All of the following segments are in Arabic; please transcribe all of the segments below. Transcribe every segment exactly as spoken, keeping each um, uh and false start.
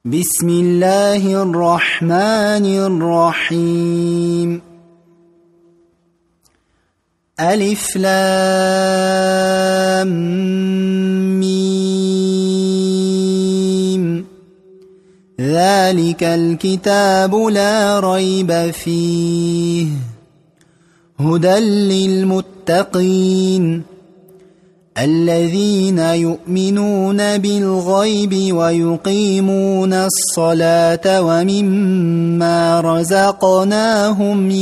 بسم الله الرحمن الرحيم. ألف لام ميم. ذلك الكتاب لا ريب فيه هدى للمتقين الذين يؤمنون بالغيب ويقيمون الصلاة ومما رزقناهم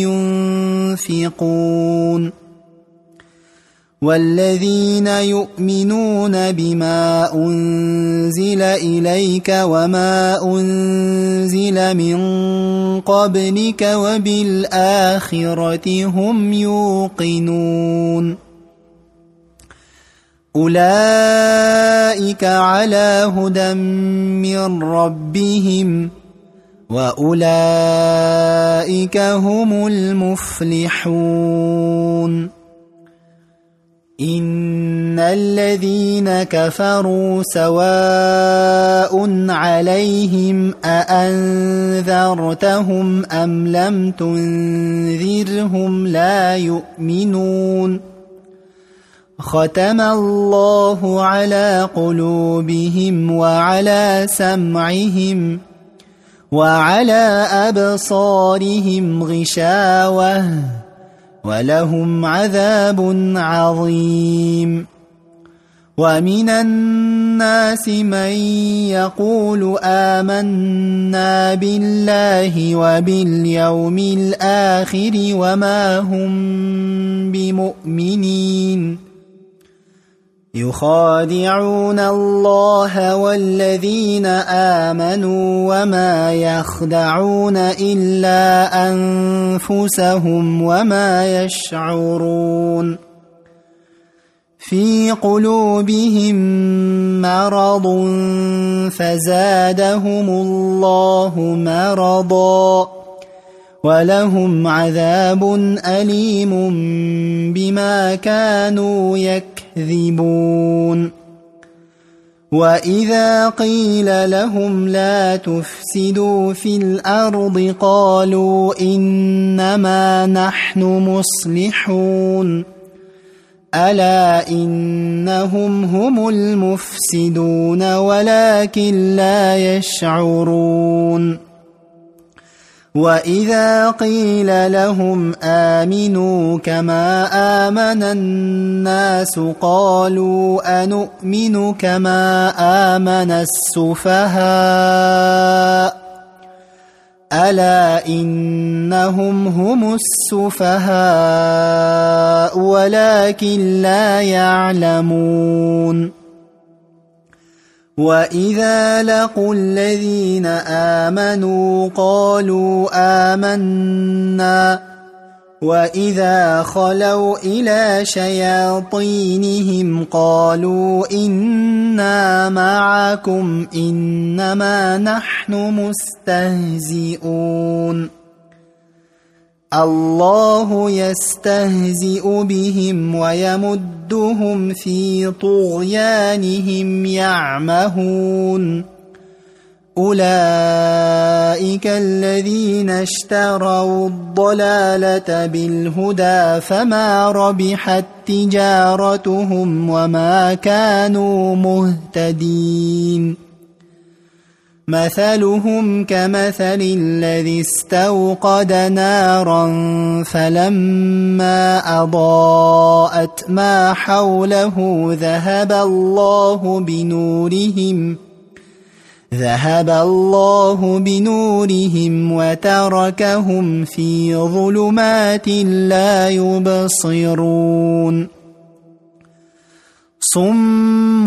ينفقون والذين يؤمنون بما أنزل إليك وما أنزل من قبلك وبالآخرة هم يوقنون أولئك على هدى من ربهم وأولئك هم المفلحون. إن الذين كفروا سواء عليهم أأنذرتهم أم لم تنذرهم لا يؤمنون. ختم الله على قلوبهم وعلى سمعهم وعلى أبصارهم غشاوة ولهم عذاب عظيم. ومن الناس من يقول آمنا بالله وباليوم الآخر وما هم بمؤمنين يخادعون الله والذين آمنوا وما يخدعون إلا أنفسهم وما يشعرون. في قلوبهم مرض فزادهم الله مرضا ولهم عذاب أليم بما كانوا يكذبون. وإذا قيل لهم لا تفسدوا في الأرض قالوا إنما نحن مصلحون ألا إنهم هم المفسدون ولكن لا يشعرون. وإذا قيل لهم آمنوا كما آمن الناس قالوا أنؤمن كما آمن السفهاء ألا إنهم هم السفهاء ولكن لا يعلمون. وإذا لقوا الذين آمنوا قالوا آمنا وإذا خلوا إلى شياطينهم قالوا إنا معكم إنما نحن مستهزئون. الله يستهزئ بهم ويمدهم في طغيانهم يعمهون. أولئك الذين اشتروا الضلالة بالهدى فما ربحت تجارتهم وما كانوا مهتدين. مثلهم كمثل الذي استوقد نارا فلما أضاءت ما حوله ذهب الله بنورهم ذهب الله بنورهم وتركهم في ظلمات لا يبصرون. صم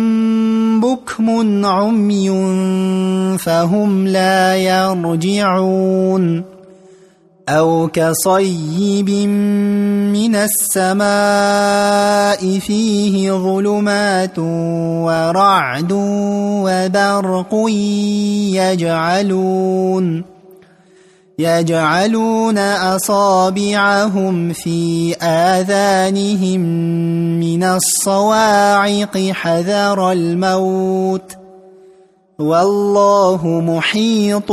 بكم عمي فهم لا يرجعون. أو كصيب من السماء فيه ظلمات ورعد وبرق يجعلون يجعلون أصابعهم في آذانهم من الصواعق حذر الموت والله محيط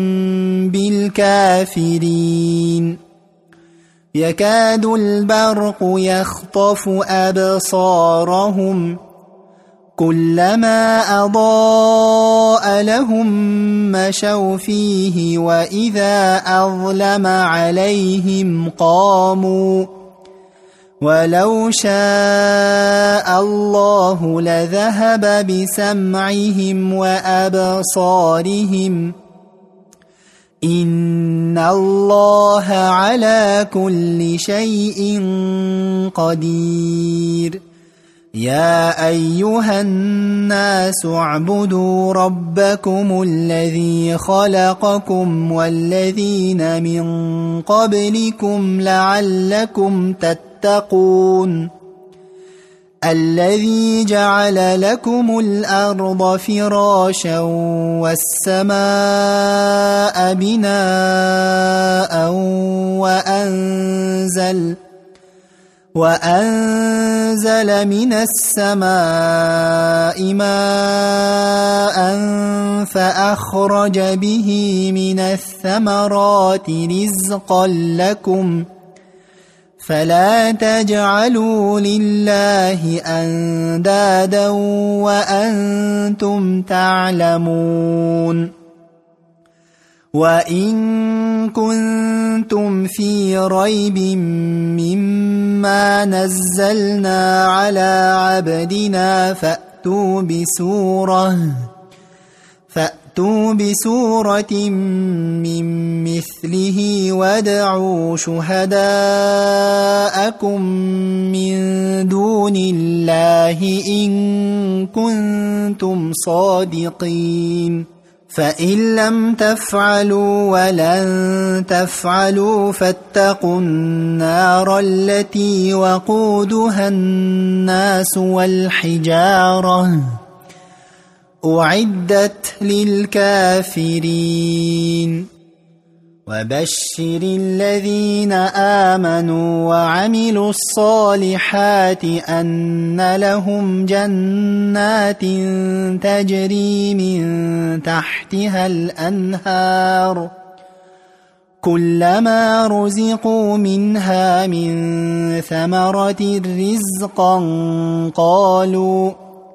بالكافرين يكاد البرق يخطف أبصارهم كلما أضاء لهم مشوا فيه وإذا أظلم عليهم قاموا ولو شاء الله لذهب بسمعهم وأبصارهم إن الله على كل شيء قدير يا أيها الناس اعبدوا ربكم الذي خلقكم والذين من قبلكم لعلكم تتقون الذي جعل لكم الأرض فراشا والسماء بناء وأنزل وأنزل من السماء ماء فأخرج به من الثمرات رزقا لكم فلا تجعلوا لله أندادا وأنتم تعلمون وإن كنتم في ريب مما نزلنا على عبدنا فأتوا بسورة فأتوا بسورة من مثله وادعوا شهداءكم من دون الله إن كنتم صادقين فإن لم تفعلوا ولن تفعلوا فاتقوا النار التي وقودها الناس والحجارة أعدت للكافرين وبشر الذين آمنوا وعملوا الصالحات أن لهم جنات تجري من تحتها الأنهار كلما رزقوا منها من ثمرة رزقا قالوا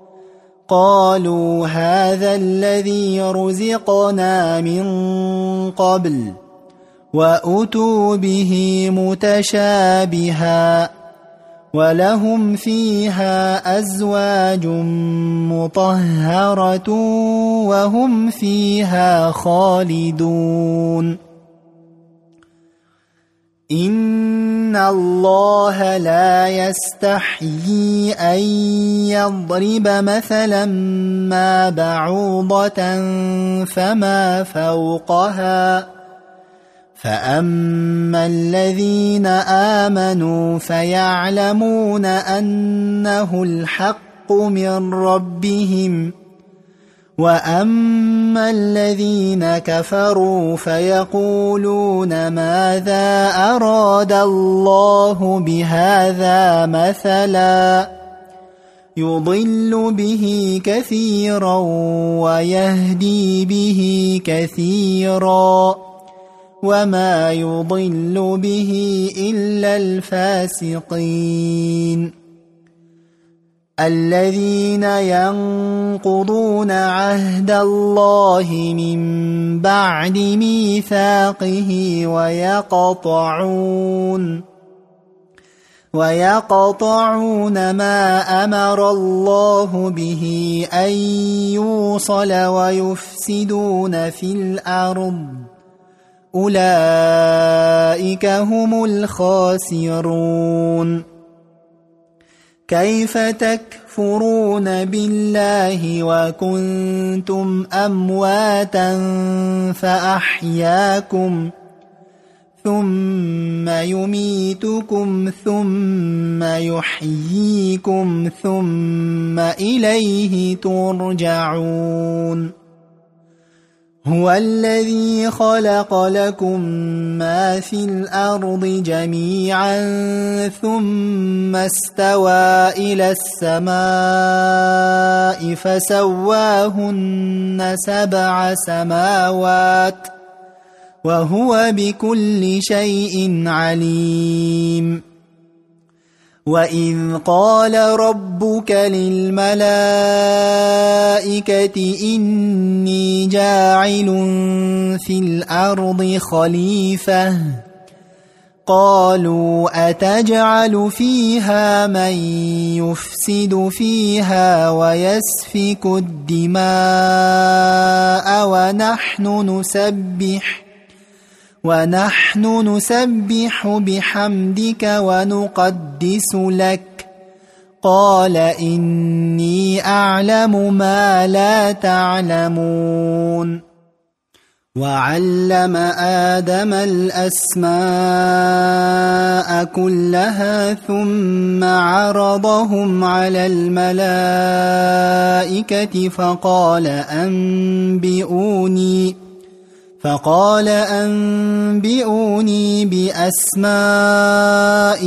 قالوا هذا الذي رزقنا من قبل وأتوا به متشابها ولهم فيها أزواج مطهرة وهم فيها خالدون إن الله لا يستحيي أن يضرب مثلا ما بعوضة فما فوقها فأما الذين آمنوا فيعلمون أنه الحق من ربهم وأما الذين كفروا فيقولون ماذا أراد الله بهذا مثلا يضل به كثيرا ويهدي به كثيرا وما يضل به إلا الفاسقين الذين ينقضون عهد الله من بعد ميثاقه ويقطعون ويقطعون ما أمر الله به أن يوصل ويفسدون في الأرض أولئك هم الخاسرون كيف تكفرون بالله وكنتم أمواتا فأحياكم ثم يميتكم ثم يحييكم ثم إليه ترجعون هو الذي خلق لكم ما في الأرض جميعا ثم استوى إلى السماء فسواهن سبع سماوات وهو بكل شيء عليم. وإذ قال ربك للملائكة إني جاعل في الأرض خليفة قالوا أتجعل فيها من يفسد فيها ويسفك الدماء ونحن نسبح ونحن نسبح بحمدك ونقدس لك قال إني أعلم ما لا تعلمون. وعلم آدم الأسماء كلها ثم عرضهم على الملائكة فقال أنبئوني فقال أنبئوني بأسماء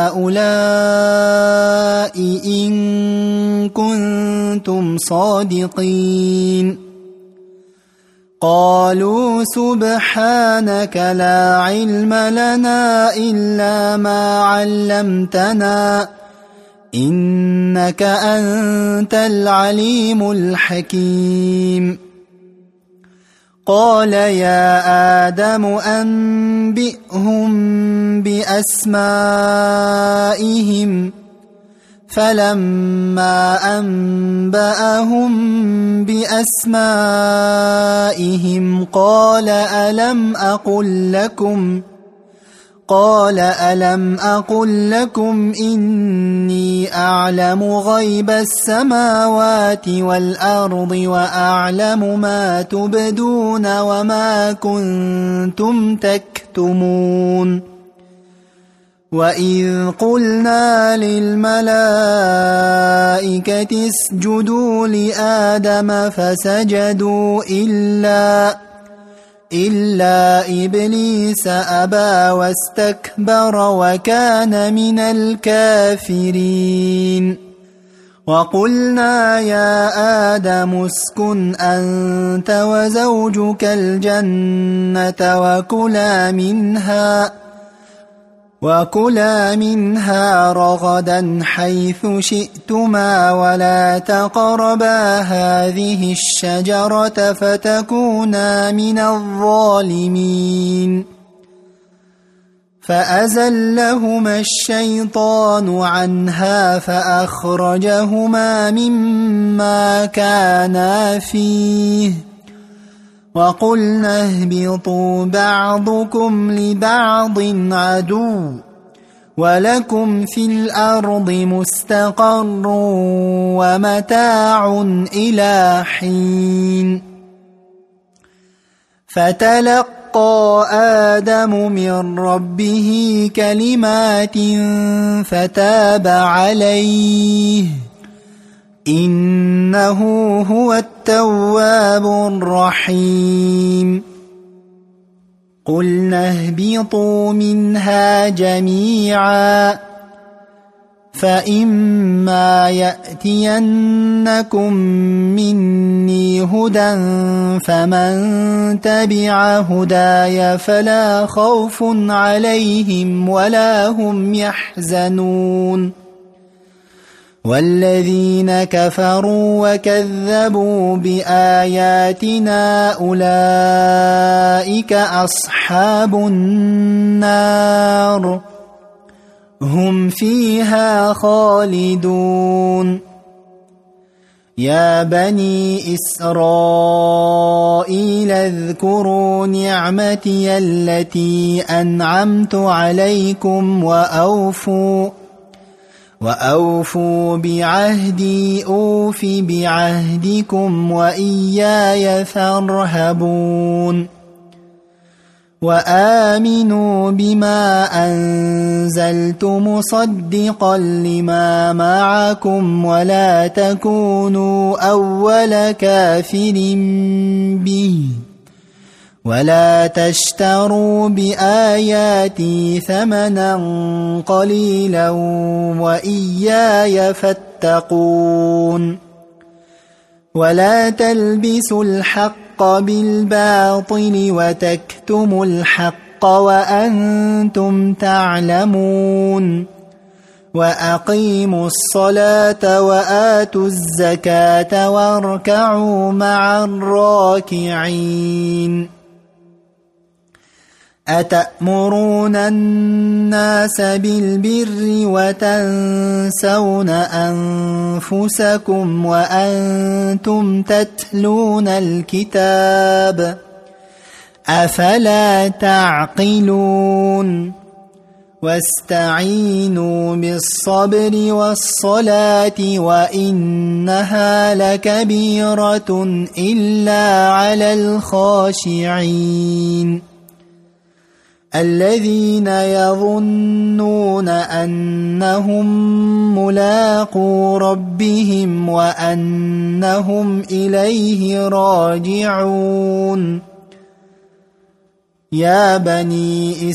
هؤلاء إن كنتم صادقين. قالوا سبحانك لا علم لنا إلا ما علمتنا إنك أنت العليم الحكيم. قال يا آدم أنبئهم بأسمائهم فلما أنبأهم بأسمائهم قال ألم أقل لكم قال ألم أقل لكم إني أعلم غيب السماوات والأرض وأعلم ما تبدون وما كنتم تكتمون. وإذ قلنا للملائكة اسجدوا لآدم فسجدوا إلا إلا إبليس أبى واستكبر وكان من الكافرين. وقلنا يا آدم اسكن أنت وزوجك الجنة وكلا منها وكلا منها رغدا حيث شئتما ولا تقربا هذه الشجرة فتكونا من الظالمين. فأزلهما الشيطان عنها فأخرجهما مما كانا فيه وقلنا اهبطوا بعضكم لبعض عدو ولكم في الأرض مستقر ومتاع إلى حين. فتلقى آدم من ربه كلمات فتاب عليه إنه هو التواب الرحيم. قلنا اهبطوا منها جميعا فإما يأتينكم مني هدى فمن تبع هداي فلا خوف عليهم ولا هم يحزنون. والذين كفروا وكذبوا بآياتنا أولئك أصحاب النار هم فيها خالدون. يا بني إسرائيل اذكروا نعمتي التي أنعمت عليكم وأوفوا وأوفوا بعهدي أوف بعهدكم وإياي فارهبون. وآمنوا بما أنزلت مصدقا لما معكم ولا تكونوا أول كافر به ولا تشتروا بآياتي ثمنا قليلا وإياي فاتقون ولا تلبسوا الحق بالباطل وتكتموا الحق وأنتم تعلمون وأقيموا الصلاة وآتوا الزكاة واركعوا مع الراكعين أتأمرون الناس بالبر وتنسون أنفسكم وأنتم تتلون الكتاب أفلا تعقلون واستعينوا بالصبر والصلاة وإنها لكبيرة إلا على الخاشعين الذين يظنون أنهم ملاقو ربهم وأنهم إليه راجعون يا بني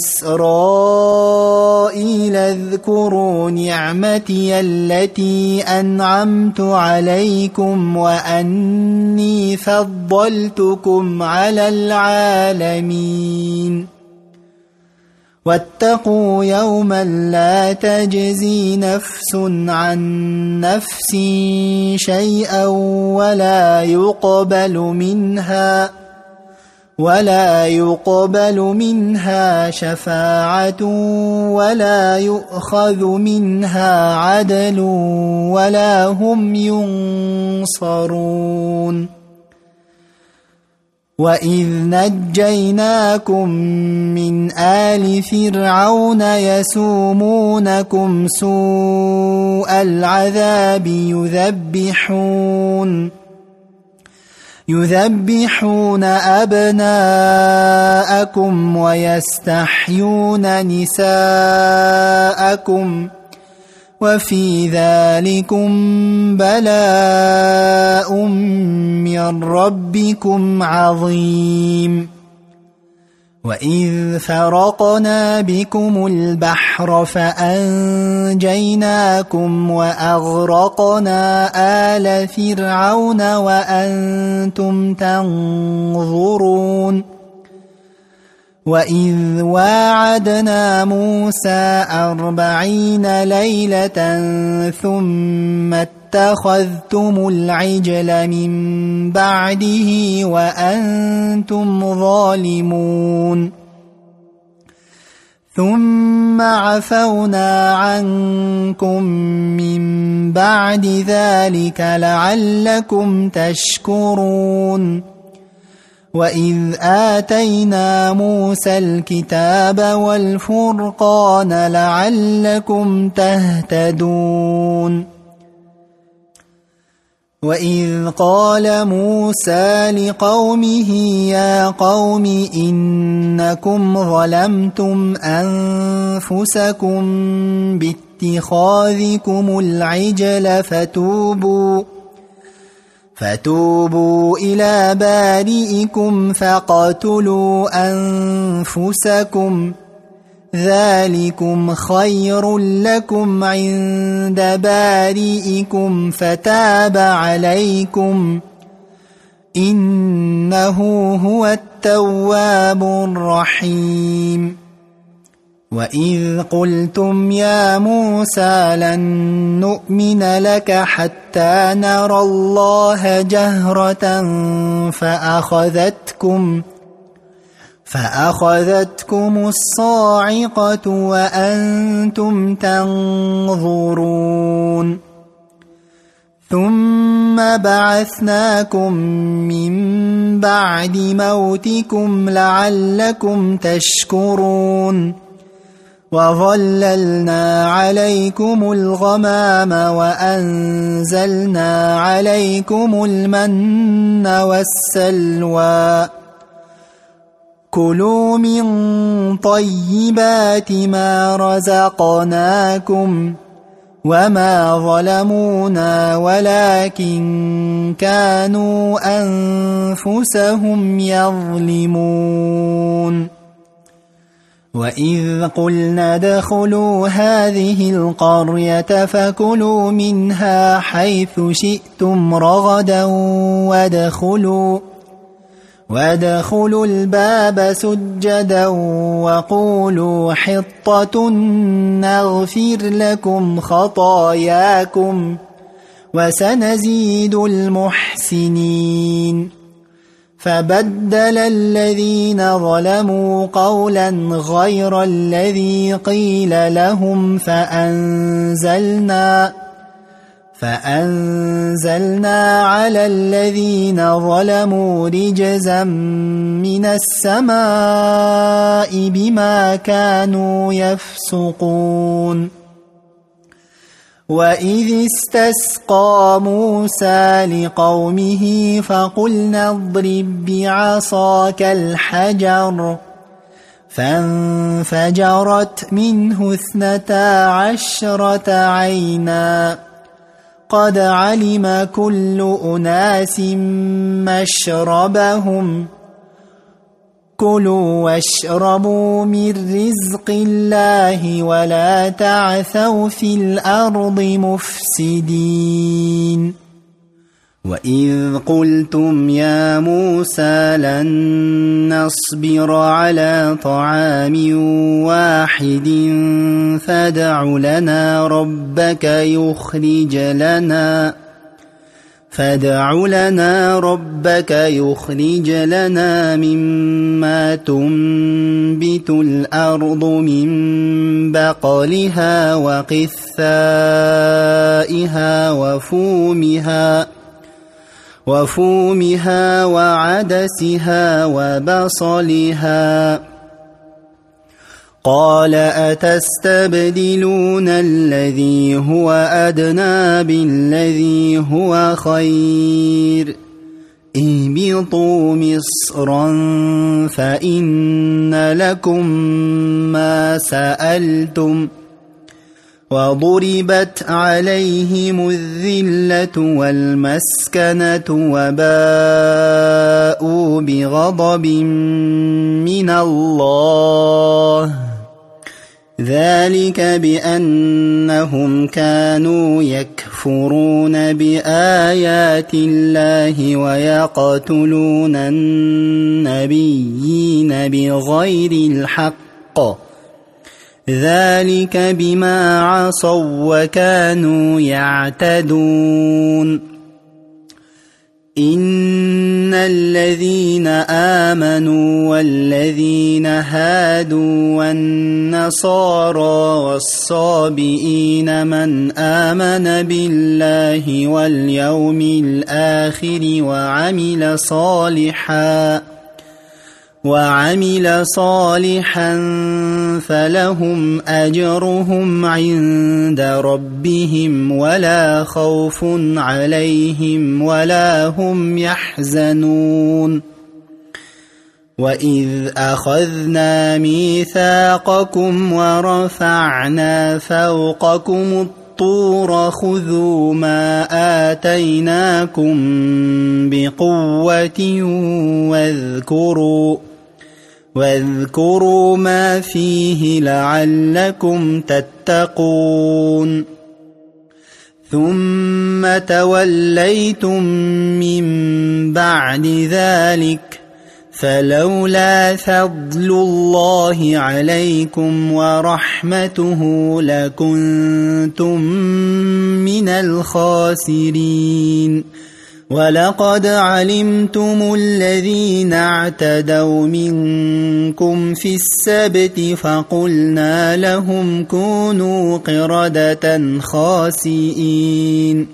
إسرائيل اذكروا نعمتي التي أنعمت عليكم وأني فضلتكم على العالمين واتقوا يوما لا تجزي نفس عن نفس شيئا ولا يقبل منها ولا يقبل منها شفاعة ولا يؤخذ منها عدل ولا هم ينصرون وإذ نجيناكم من آل فرعون يسومونكم سوء العذاب يذبحون يذبحون أبناءكم ويستحيون نساءكم وفي ذلكم بلاء من ربكم عظيم وإذ فرقنا بكم البحر فأنجيناكم وأغرقنا آل فرعون وأنتم تنظرون وإذ واعدنا موسى أربعين ليلة ثم اتخذتم العجل من بعده وأنتم ظالمون ثم عفونا عنكم من بعد ذلك لعلكم تشكرون وإذ آتينا موسى الكتاب والفرقان لعلكم تهتدون وإذ قال موسى لقومه يا قوم إنكم ظلمتم أنفسكم باتخاذكم العجل فتوبوا فتوبوا إلى بارئكم فاقتلوا أنفسكم ذلكم خير لكم عند بارئكم فتاب عليكم إنه هو التواب الرحيم وإذ قلتم يا موسى لن نؤمن لك حتى نرى الله جهرة فأخذتكم فأخذتكم الصاعقة وأنتم تنظرون ثم بعثناكم من بعد موتكم لعلكم تشكرون وظللنا عليكم الغمام وأنزلنا عليكم المن والسلوى كلوا من طيبات ما رزقناكم وما ظلمونا ولكن كانوا أنفسهم يظلمون وإذ قلنا ادخلوا هذه القرية فكلوا منها حيث شئتم رغدا وادخلوا وادخلوا الباب سجدا وقولوا حطة نغفر لكم خطاياكم وسنزيد المحسنين فبدل الذين ظلموا قولا غير الذي قيل لهم فأنزلنا فأنزلنا على الذين ظلموا رجزا من السماء بما كانوا يفسقون وإذ استسقى موسى لقومه فقلنا اضرب بعصاك الحجر فانفجرت منه اثنتا عشرة عينا قد علم كل أناس مشربهم كلوا واشربوا من رزق الله ولا تعثوا في الأرض مفسدين وإذ قلتم يا موسى لن نصبر على طعام واحد فادع لنا ربك يخرج لنا فادع لنا ربك يخرج لنا مما تنبت الأرض من بقلها وقثائها وفومها وفومها وعدسها وبصلها قال أتستبدلون الذي هو أدنى بالذي هو خير اهبطوا مصرا فإن لكم ما سألتم وضربت عليهم الذلة والمسكنة وباءوا بغضب من الله ذلك بأنهم كانوا يكفرون بآيات الله ويقتلون النبيين بغير الحق ذلك بما عصوا وكانوا يعتدون إن الذين آمنوا والذين هادوا والنصارى والصابئين من آمن بالله واليوم الآخر وعمل صالحا وعمل صالحا فلهم أجرهم عند ربهم ولا خوف عليهم ولا هم يحزنون وإذ أخذنا ميثاقكم ورفعنا فوقكم الطور خذوا ما آتيناكم بقوة واذكروا واذكروا ما فيه لعلكم تتقون ثم توليتم من بعد ذلك فلولا فضل الله عليكم ورحمته لكنتم من الخاسرين ولقد علمتم الذين اعتدوا منكم في السبت فقلنا لهم كونوا قردة خاسئين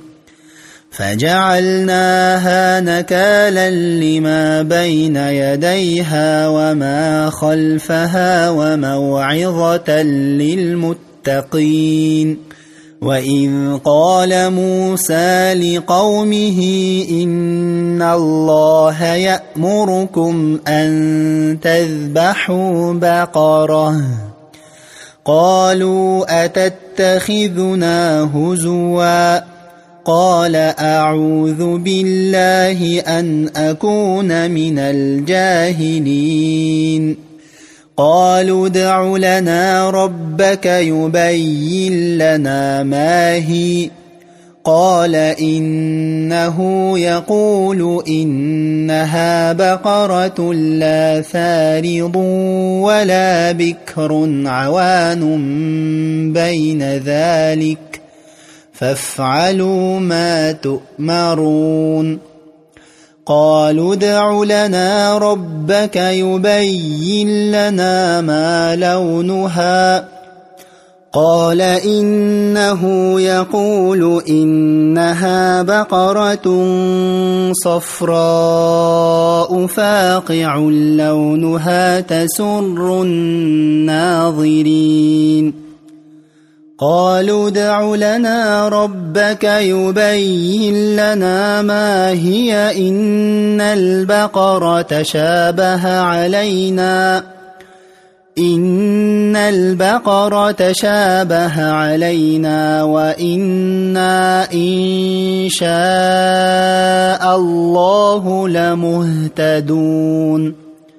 فجعلناها نكالا لما بين يديها وما خلفها وموعظة للمتقين وإذ قال موسى لقومه إن الله يأمركم أن تذبحوا بقرة قالوا أتتخذوننا أتتخذنا هزوا قال أعوذ بالله أن أكون من الجاهلين قالوا ادع لنا ربك يبين لنا ما هي قال إنه يقول إنها بقرة لا فارض ولا بكر عوان بين ذلك فافعلوا ما تؤمرون قالوا ادع لنا ربك يبين لنا ما لونها قال إنه يقول إنها بقرة صفراء فاقع لونها تسر الناظرين قالوا ادع لنا ربك يبين لنا ما هي إن البقرة شابه علينا إن البقرة شابه علينا وإنا إن شاء الله لمهتدون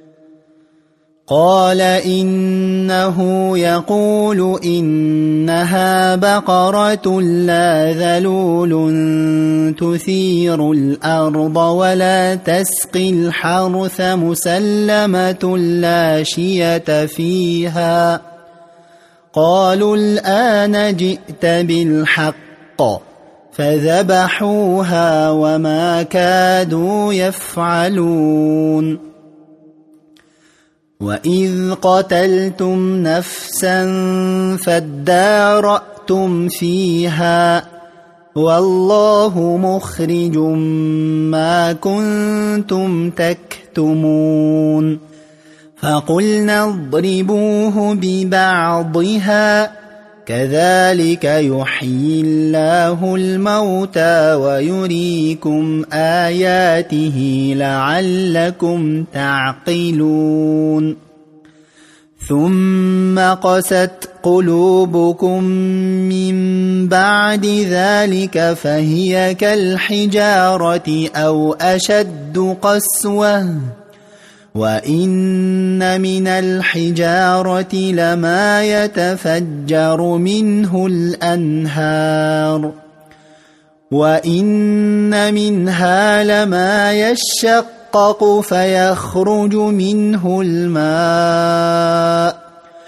قال إنه يقول إنها بقرة لا ذلول تثير الأرض ولا تسقي الحرث مسلمة لا شية فيها قالوا الآن جئت بالحق فذبحوها وما كادوا يفعلون وإذ قتلتم نفسا فادارأتم فيها والله مخرج ما كنتم تكتمون فقلنا اضربوه ببعضها كذلك يحيي الله الموتى ويريكم آياته لعلكم تعقلون ثم قست قلوبكم من بعد ذلك فهي كالحجارة أو أشد قسوة وإن من الحجارة لما يتفجر منه الأنهار وإن منها لما يشقق فيخرج منه الماء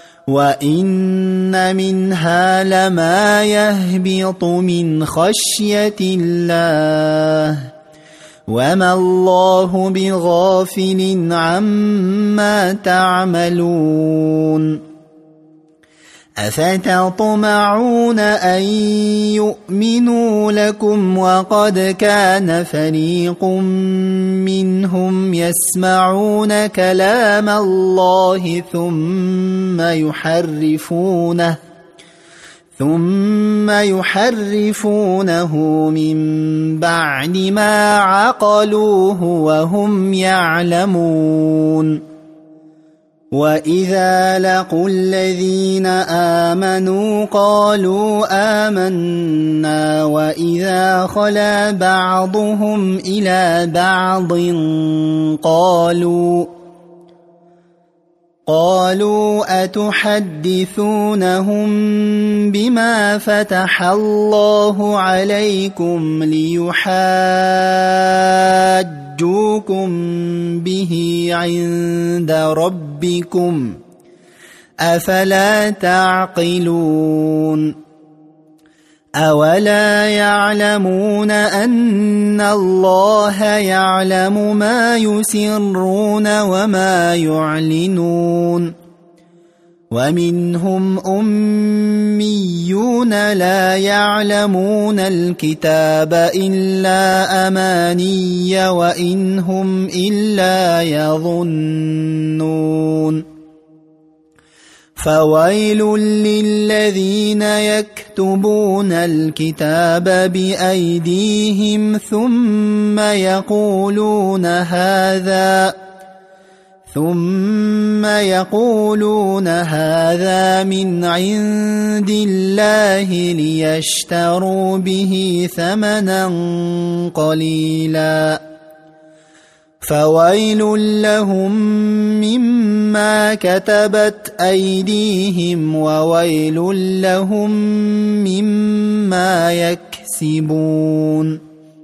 وإن منها لما يهبط من خشية الله وما الله بغافل عما تعملون أفتطمعون أن يؤمنوا لكم وقد كان فريق منهم يسمعون كلام الله ثم يحرفونه ثم يحرفونه من بعد ما عقلوه وهم يعلمون وإذا لقوا الذين آمنوا قالوا آمنا وإذا خلا بعضهم إلى بعض قالوا قالوا أتحدثونهم بما فتح الله عليكم ليحاجوكم به عند ربكم أفلا تعقلون أولا يعلمون أن الله يعلم ما يسرون وما يعلنون ومنهم أميون لا يعلمون الكتاب إلا أماني وإن هم إلا يظنون فويل للذين يكتبون الكتاب بأيديهم ثم يقولون هذا ثم يقولون هذا من عند الله ليشتروا به ثمنا قليلا فويل لهم مما كتبت أيديهم وويل لهم مما يكسبون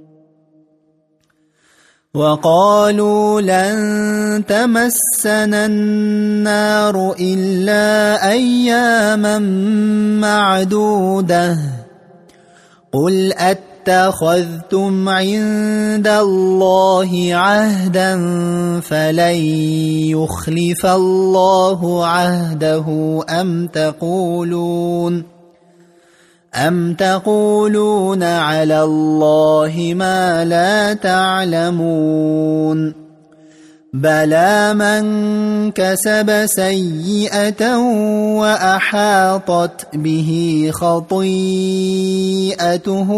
وقالوا لن تمسنا النار إلا أياما معدودة قل اتخذتم عند الله عهدا فلن يخلف الله عهده أم تقولون أم تقولون على الله ما لا تعلمون بلى من كسب سيئة وأحاطت به خطيئته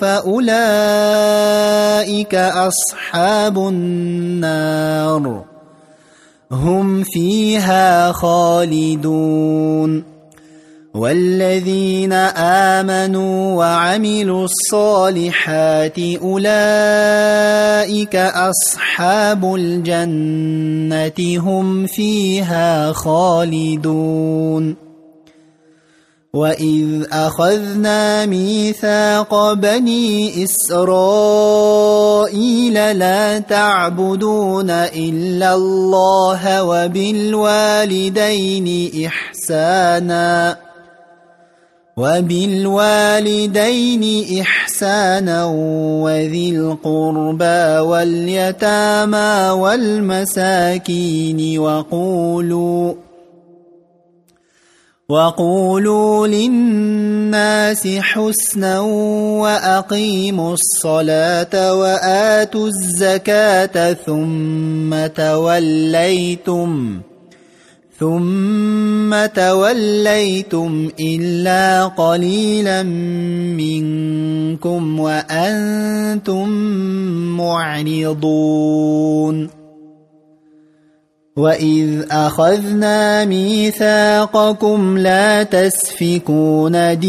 فأولئك أصحاب النار هم فيها خالدون والذين آمنوا وعملوا الصالحات أولئك أصحاب الجنة هم فيها خالدون وإذ أخذنا ميثاق بني إسرائيل لا تعبدون إلا الله وبالوالدين إحسانا وبالوالدين إحسانا وذي القربى واليتامى والمساكين وقولوا وقولوا للناس حسنا وأقيموا الصلاة وآتوا الزكاة ثم توليتم ثم توليتم إلا قليلا منكم وأنتم معرضون وإذ أخذنا ميثاقكم لا تسفكون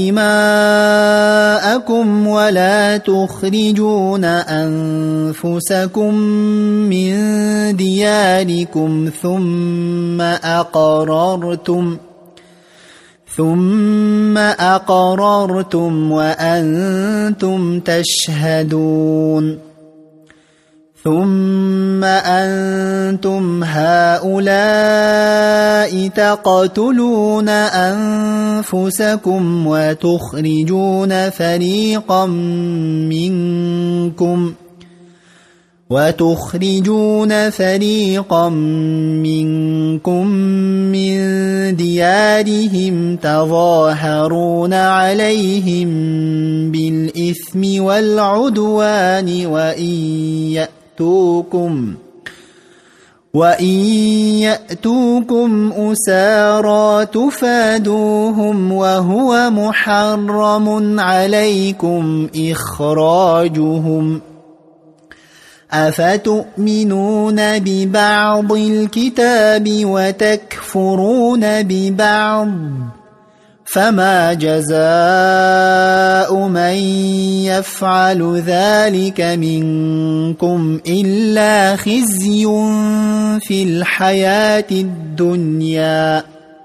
دماءكم ولا تخرجون أنفسكم من دياركم ثم أقررتم ثم أقررتم وأنتم تشهدون ثم أنتم هؤلاء تقتلون أنفسكم وتخرجون فريقا منكم وتخرجون فريقا منكم من ديارهم تظاهرون عليهم بالإثم والعدوان وإن يأتوكم وإن يأتوكم أسارى تفادوهم وهو محرم عليكم إخراجهم أفتؤمنون ببعض الكتاب وتكفرون ببعض فما جزاء من يفعل ذلك منكم إلا خزي في الحياة الدنيا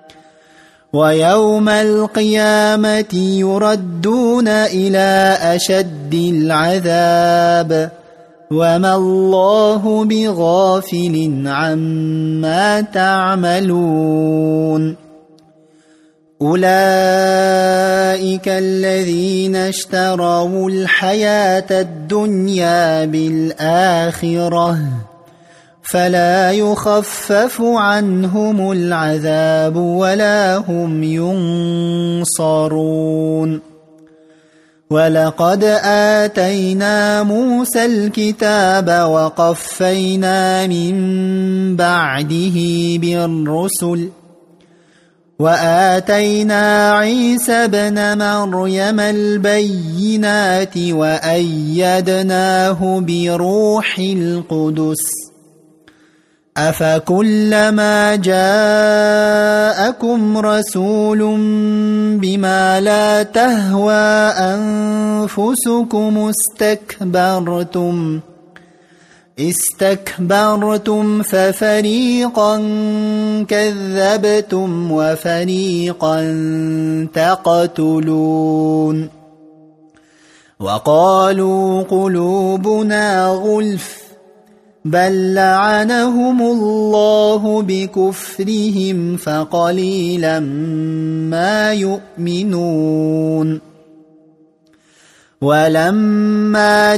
ويوم القيامة يردون إلى أشد العذاب وما الله بغافل عما تعملون أولئك الذين اشتروا الحياة الدنيا بالآخرة فلا يخفف عنهم العذاب ولا هم ينصرون ولقد آتينا موسى الكتاب وقفينا من بعده بالرسل وآتينا عيسى ابن مريم البينات وأيدناه بروح القدس أفكلما جاءكم رسول بما لا تهوى أنفسكم استكبرتم استكبرتم ففريقا كذبتم وفريقا تقتلون وقالوا قلوبنا غلف بل لعنهم الله بكفرهم فقليلا ما يؤمنون ولما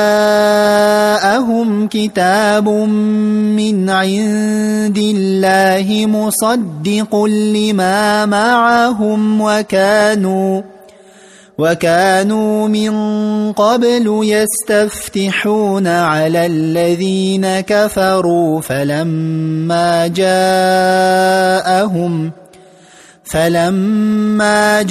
جاءهم كتاب من عند الله مصدق لما معهم وكانوا وكانوا من قبل يستفتحون على الذين كفروا فلما جاءهم فلما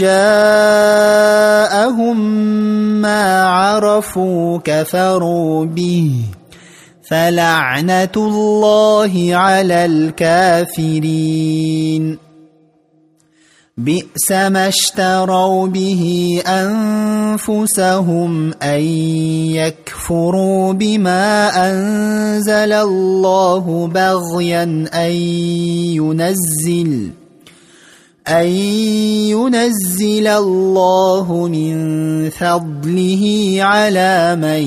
جاءهم ما عرفوا كفروا به فلعنة الله على الكافرين بئس ما اشتروا به أنفسهم أن يكفروا بما أنزل الله بغيا أن ينزل أن ينزل الله من فضله على من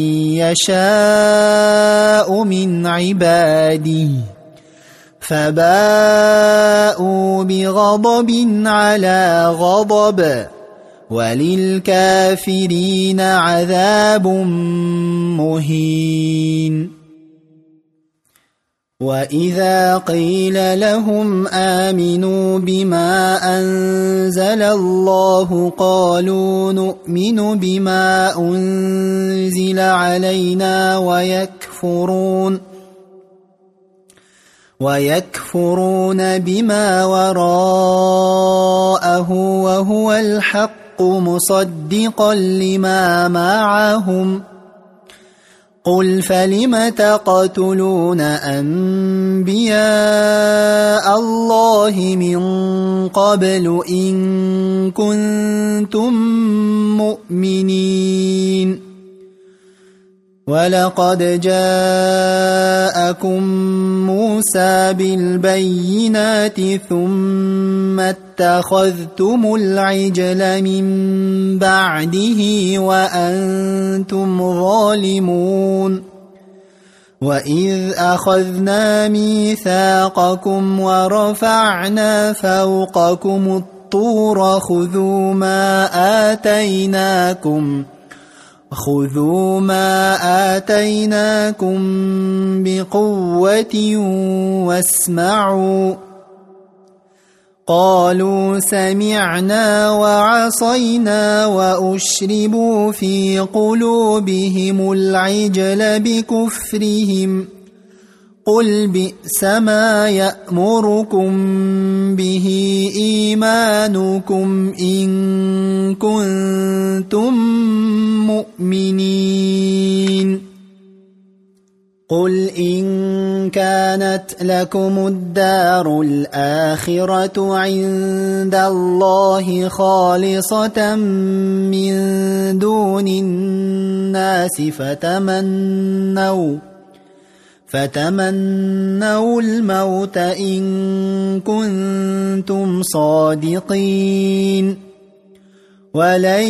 يشاء من عباده فباءوا بغضب على غضب وللكافرين عذاب مهين وإذا قيل لهم آمنوا بما أنزل الله قالوا نؤمن بما أنزل علينا ويكفرون ويكفرون بما وراءه وهو الحق مصدقا لما معهم قل فلم تقتلون أنبياء الله من قبل إن كنتم مؤمنين ولقد جاءكم موسى بالبينات ثم اتخذتم العجل من بعده وأنتم ظالمون وإذ أخذنا ميثاقكم ورفعنا فوقكم الطور خذوا ما آتيناكم خذوا ما آتيناكم بقوة واسمعوا قالوا سمعنا وعصينا وأشربوا في قلوبهم العجل بكفرهم قل بئس ما يأمركم به إيمانكم إن كنتم مؤمنين قل إن كانت لكم الدار الآخرة عند الله خالصة من دون الناس فتمنوا فتمنوا الموت إن كنتم صادقين ولن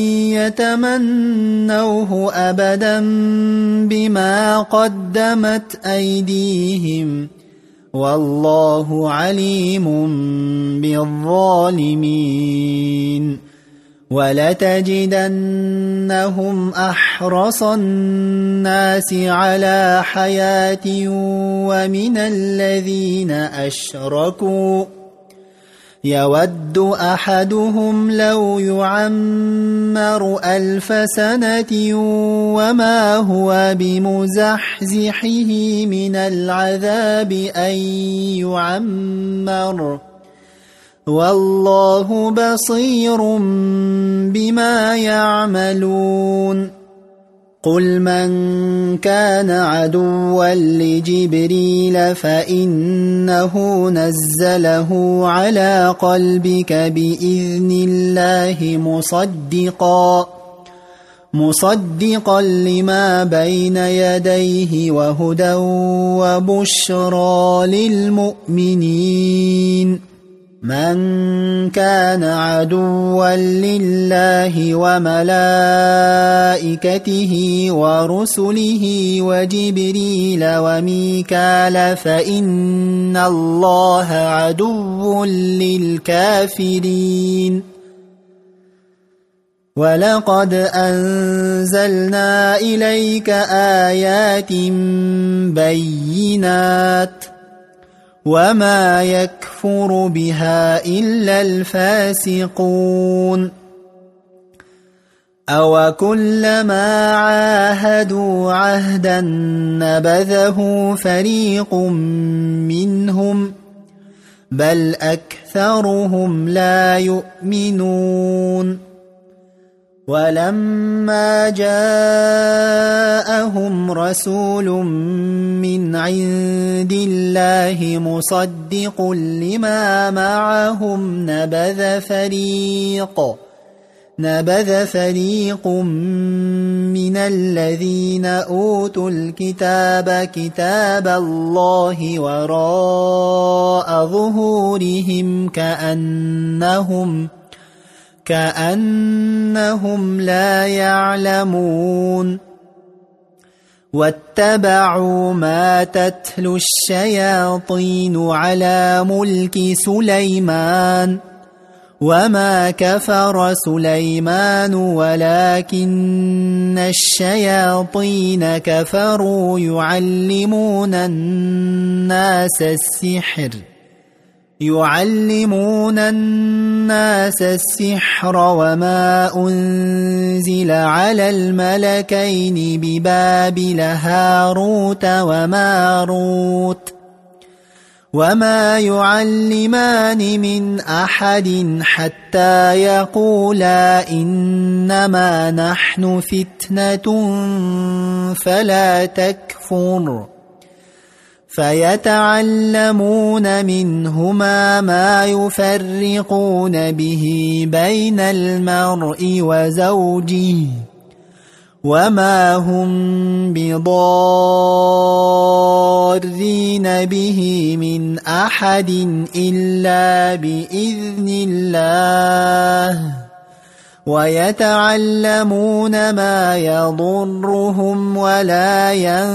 يتمنوه أبدا بما قدمت أيديهم والله عليم بالظالمين ولتجدنهم أحرص الناس على حياة ومن الذين أشركوا يود أحدهم لو يعمر ألف سنة وما هو بمزحزحه من العذاب أن يعمر والله بصير بما يعملون قل من كان عدوا لجبريل فإنه نزله على قلبك بإذن الله مصدقا مصدقا لما بين يديه وهدى وبشرى للمؤمنين من كان عدوا لله وملائكته ورسله وجبريل وميكال فإن الله عدو للكافرين ولقد أنزلنا إليك آيات بينات وما يكفر بها إلا الفاسقون أوكلما عاهدوا عهدا نبذه فريق منهم بل أكثرهم لا يؤمنون ولما جاءهم رسول من عند الله مصدق لما معهم نبذ فريق نبذ فريق من الذين أوتوا الكتاب كتاب الله وراء ظهورهم كأنهم كأنهم لا يعلمون واتبعوا ما تتلو الشياطين على ملك سليمان وما كفر سليمان ولكن الشياطين كفروا يعلمون الناس السحر يعلمون الناس السحر وما أنزل على الملكين ببابل هاروت وماروت وما يعلمان من أحد حتى يقولا إنما نحن فتنة فلا تكفر فيتعلمون منهما ما يفرقون به بين المرء وزوجه وما هم بضارين به من أحد إلا بإذن الله ويتعلمون ما يضرهم ولا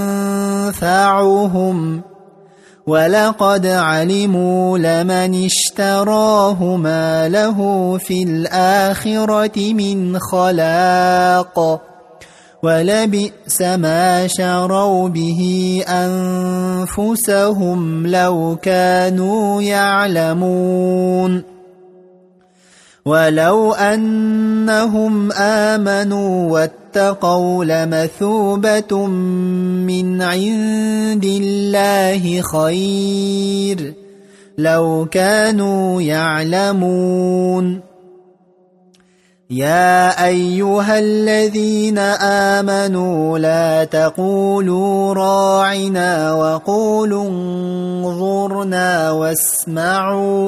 ينفعهم ولقد علموا لمن اشتراه ما له في الآخرة من خلاق ولبئس ما شروا به أنفسهم لو كانوا يعلمون ولو أنهم آمنوا واتقوا لمثوبة من عند الله خير لو كانوا يعلمون يا أيها الذين آمنوا لا تقولوا راعنا وقولوا انظرنا واسمعوا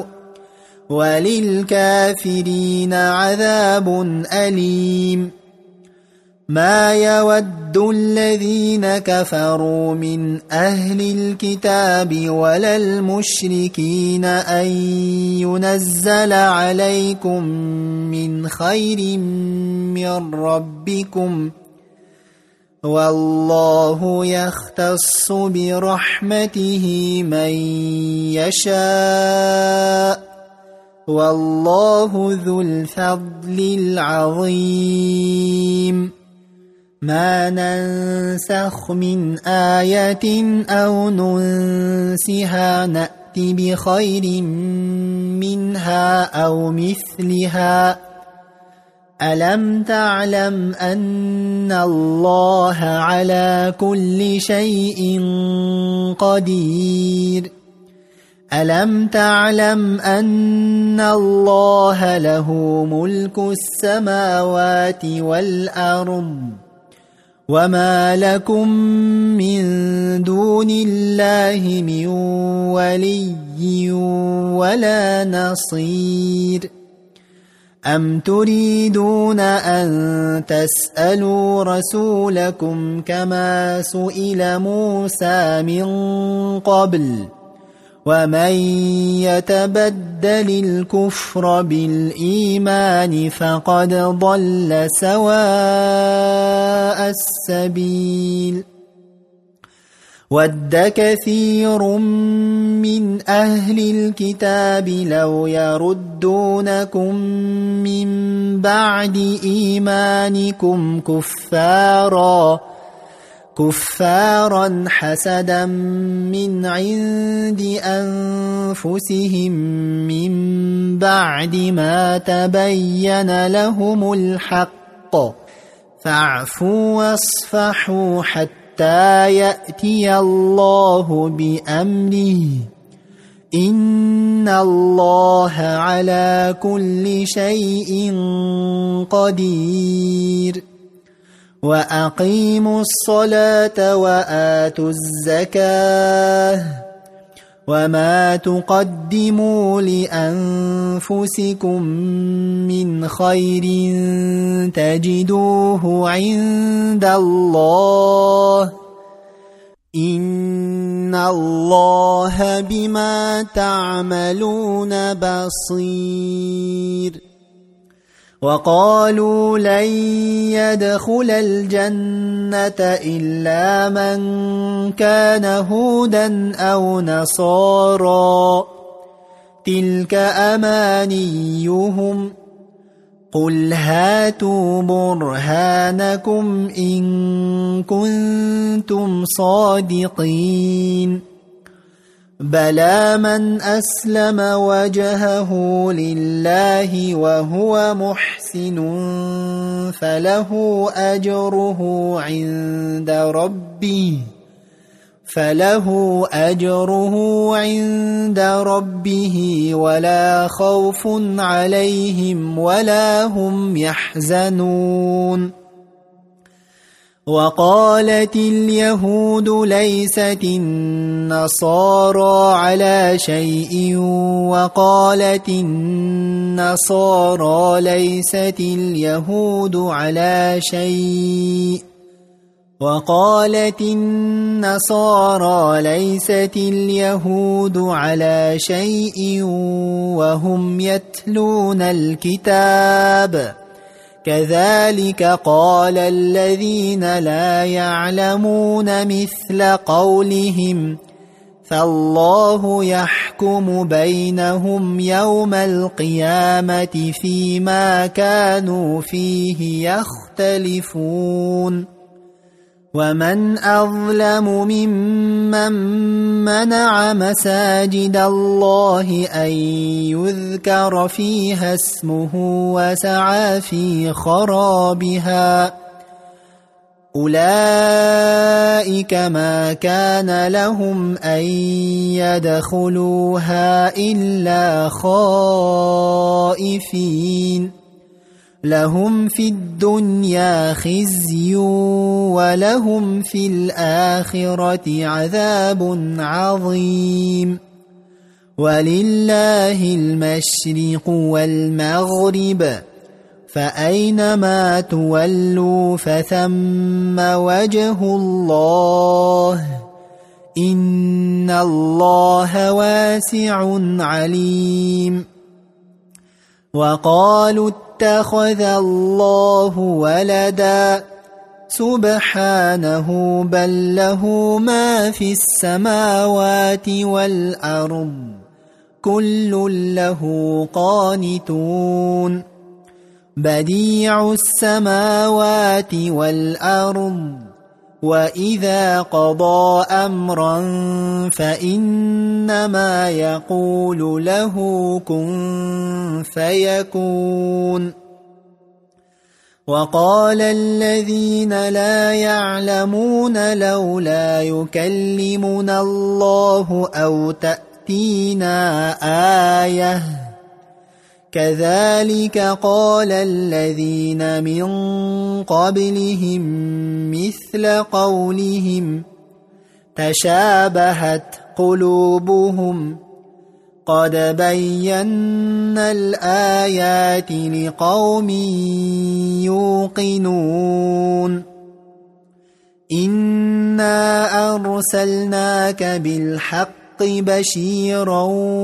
وللكافرين عذاب أليم ما يود الذين كفروا من أهل الكتاب ولا المشركين أن ينزل عليكم من خير من ربكم والله يختص برحمته من يشاء والله ذو الفضل العظيم ما ننسخ من آية أو ننسها نأت بخير منها أو مثلها ألم تعلم أن الله على كل شيء قدير ألم تعلم أن الله له ملك السماوات والأرض وما لكم من دون الله من ولي ولا نصير أم تريدون أن تسألوا رسولكم كما سئل موسى من قبل ومن يتبدل الكفر بالإيمان فقد ضل سواء السبيل ود كثير من أهل الكتاب لو يردونكم من بعد إيمانكم كفارا كفارا حسدا من عند أنفسهم من بعد ما تبين لهم الحق فاعفوا واصفحوا حتى يأتي الله بأمره إن الله على كل شيء قدير وأقيموا الصلاة وآتوا الزكاة وما تقدموا لأنفسكم من خير تجدوه عند الله إن الله بما تعملون بصير وقالوا لن يدخل الجنة إلا من كان هودا أو نصارى تلك أمانيهم قل هاتوا برهانكم إن كنتم صادقين بلى من أسلم وجهه لله وهو محسن فله أجره عند ربه فله أجره عند ربه ولا خوف عليهم ولا هم يحزنون وقالت اليهود ليست النصارى على شيء وقالت النصارى ليست اليهود على شيء وقالت النصارى ليست اليهود على شيء وهم يتلون الكتاب كذلك قال الذين لا يعلمون مثل قولهم فالله يحكم بينهم يوم القيامة فيما كانوا فيه يختلفون ومن أظلم ممن منع مساجد الله أن يذكر فيها اسمه وسعى في خرابها أولئك ما كان لهم أن يدخلوها إلا خائفين لهم في الدنيا خزي ولهم في الآخرة عذاب عظيم ولله المشرق والمغرب فأينما تولوا فثم وجه الله إن الله واسع عليم وقالوا اتخذ الله ولدا سبحانه بل له ما في السماوات والأرض كل له قانتون بديع السماوات والأرض وإذا قضى أمرا فإنما يقول له كن فيكون وقال الذين لا يعلمون لولا يكلمنا الله أو تأتينا آية كذلك قال الذين من قبلهم مثل قولهم تشابهت قلوبهم قد بينا الآيات لقوم يوقنون إنا أرسلناك بالحق بشيرا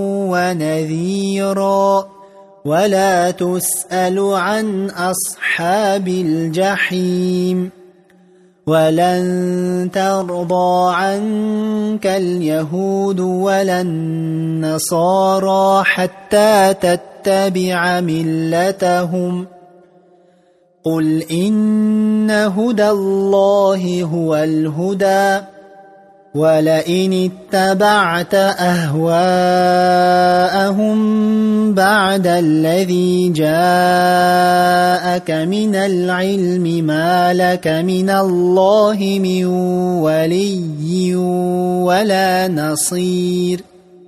ونذيرا ولا تسأل عن أصحاب الجحيم ولن ترضى عنك اليهود ولا النصارى حتى تتبع ملتهم قل إن هدى الله هو الهدى ولئن اتبعت أهواءهم بعد الذي جاءك من العلم ما لك من الله من ولي ولا نصير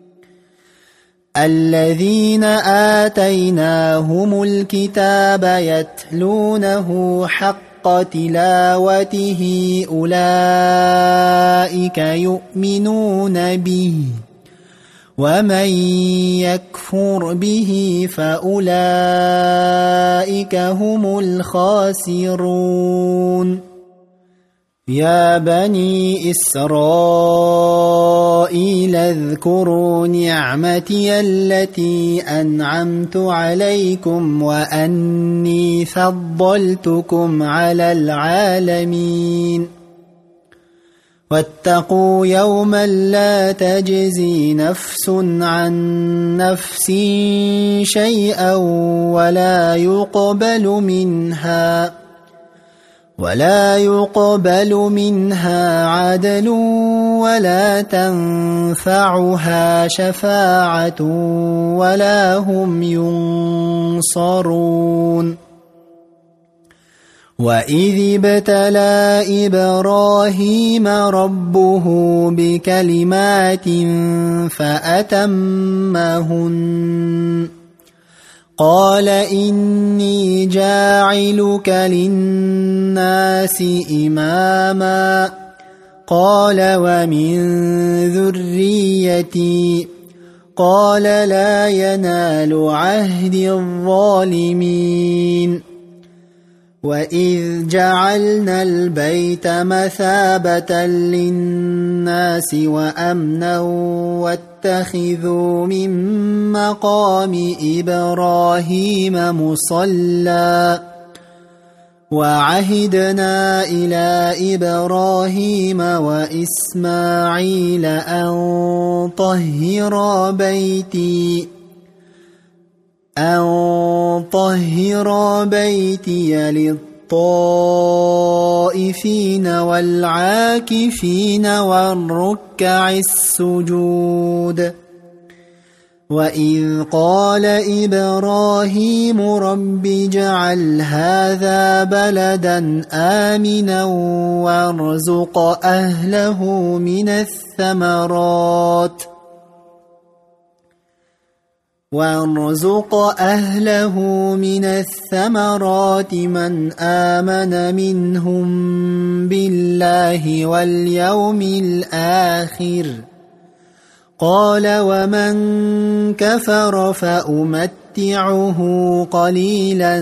الذين آتيناهم الكتاب يتلونه حق تلاوته أولئك يؤمنون به ومن يكفر به فأولئك هم الخاسرون يا بني إسرائيل اذكروا نعمتي التي أنعمت عليكم وأني فضلتكم على العالمين واتقوا يوما لا تجزي نفس عن نفس شيئا ولا يقبل منها ولا يقبل منها عدل ولا تنفعها شفاعة ولا هم ينصرون وإذ ابتلى إبراهيم ربه بكلمات فأتمهن قال إني جاعلك للناس إماما قال ومن ذريتي قال لا ينال عهد الظالمين وإذ جعلنا البيت مثابة للناس وأمنا واتخذوا من مقام إبراهيم مصلى وعهدنا إلى إبراهيم وإسماعيل أن طهرا بيتي أن طهرا بيتي للطائفين والعاكفين والركع السجود وإذ قال إبراهيم رب اجعل هذا بلدا آمنا وارزق أهله من الثمرات وارزق أهله من الثمرات من آمن منهم بالله واليوم الآخر قال ومن كفر فأمتعه قليلا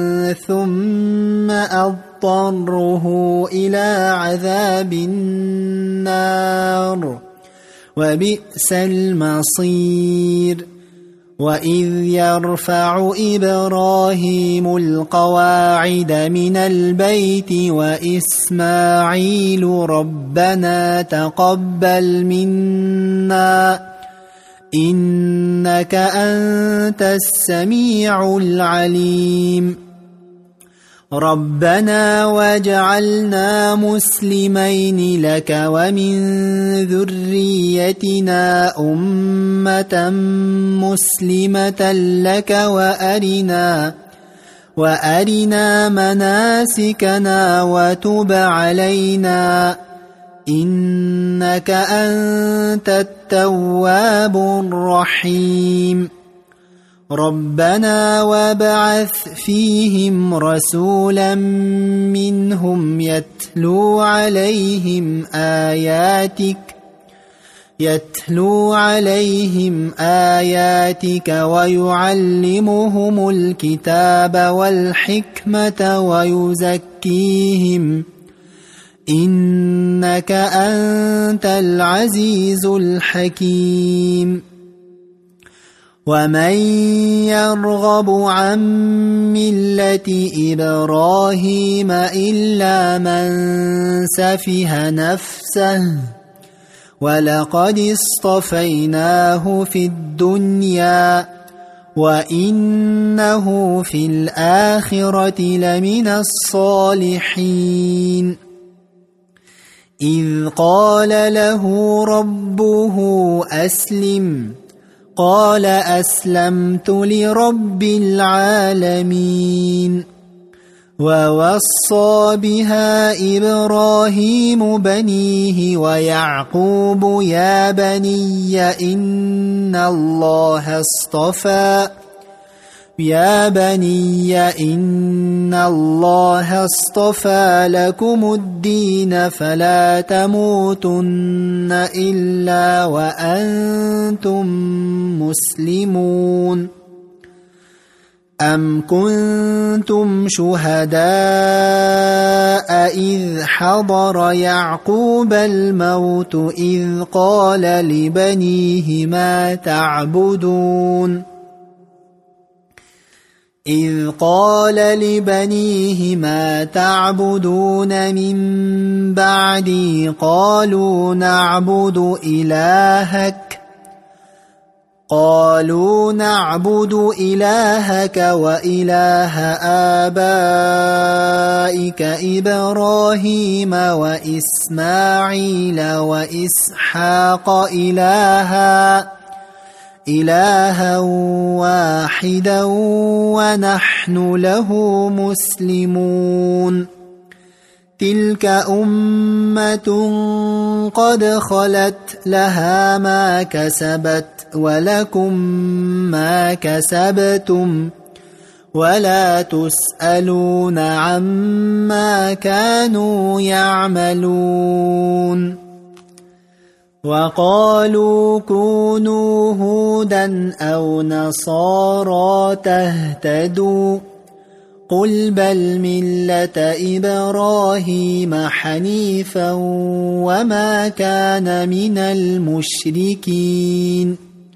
ثم أضطره إلى عذاب النار وبئس المصير وإذ يرفع إبراهيم القواعد من البيت وإسماعيل ربنا تقبل منا إنك أنت السميع العليم ربنا واجعلنا مسلمين لك ومن ذريتنا أمة مسلمة لك وأرنا وأرنا مناسكنا وتب علينا إنك أنت التواب الرحيم ربنا وابعث فيهم رسولا منهم يتلو عليهم آياتك يتلو عليهم آياتك ويعلمهم الكتاب والحكمة ويزكيهم إنك أنت العزيز الحكيم ومن يرغب عن ملة إبراهيم إلا من سفه نفسه ولقد اصطفيناه في الدنيا وإنه في الآخرة لمن الصالحين إذ قال له ربه أسلم قال أسلمت لرب العالمين ووصى بها إبراهيم بنيه ويعقوب يا بني إن الله اصطفى يا بني إن الله اصطفى لكم الدين فلا تموتن إلا وأنتم مسلمون أم كنتم شهداء إذ حضر يعقوب الموت إذ قال لبنيه ما تعبدون إذ قال لبنيه ما تعبدون من بعدي قالوا نعبد إلهك قالوا نعبد إلهك وإله آبائك إبراهيم وإسماعيل وإسحاق إلها إلها واحدا ونحن له مسلمون تلك أمة قد خلت لها ما كسبت ولكم ما كسبتم ولا تسألون عما كانوا يعملون وقالوا كونوا هودا أو نصارى تهتدوا قل بل ملة إبراهيم حنيفا وما كان من المشركين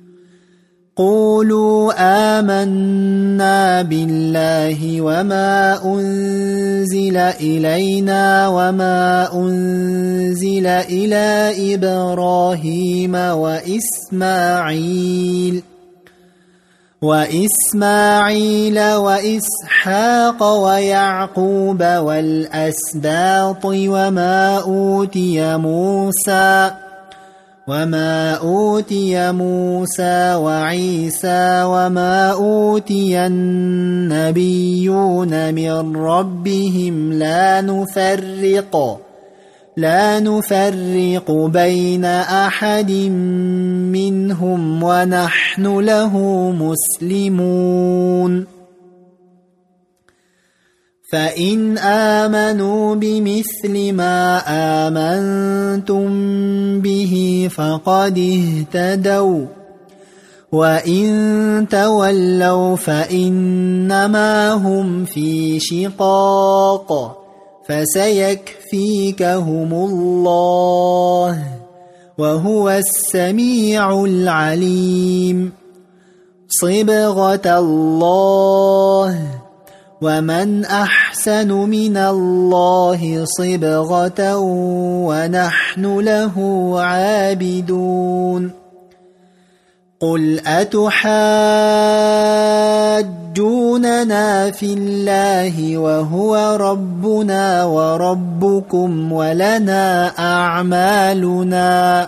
قولوا آمنا بالله وما أنزل إلينا وما أنزل إلى إبراهيم وإسماعيل وإسماعيل وإسحاق ويعقوب والأسباط وما أوتي موسى وما أوتي موسى وعيسى وما أوتي النبيون من ربهم لا نفرق لا نفرق بين أحد منهم ونحن له مسلمون فإن آمنوا بمثل ما آمنتم به فقد اهتدوا وإن تولوا فإنما هم في شقاق فسيكفيكهم الله وهو السميع العليم صبغة الله ومن أحسن من الله صبغة ونحن له عابدون قل أتحاجوننا في الله وهو ربنا وربكم ولنا أعمالنا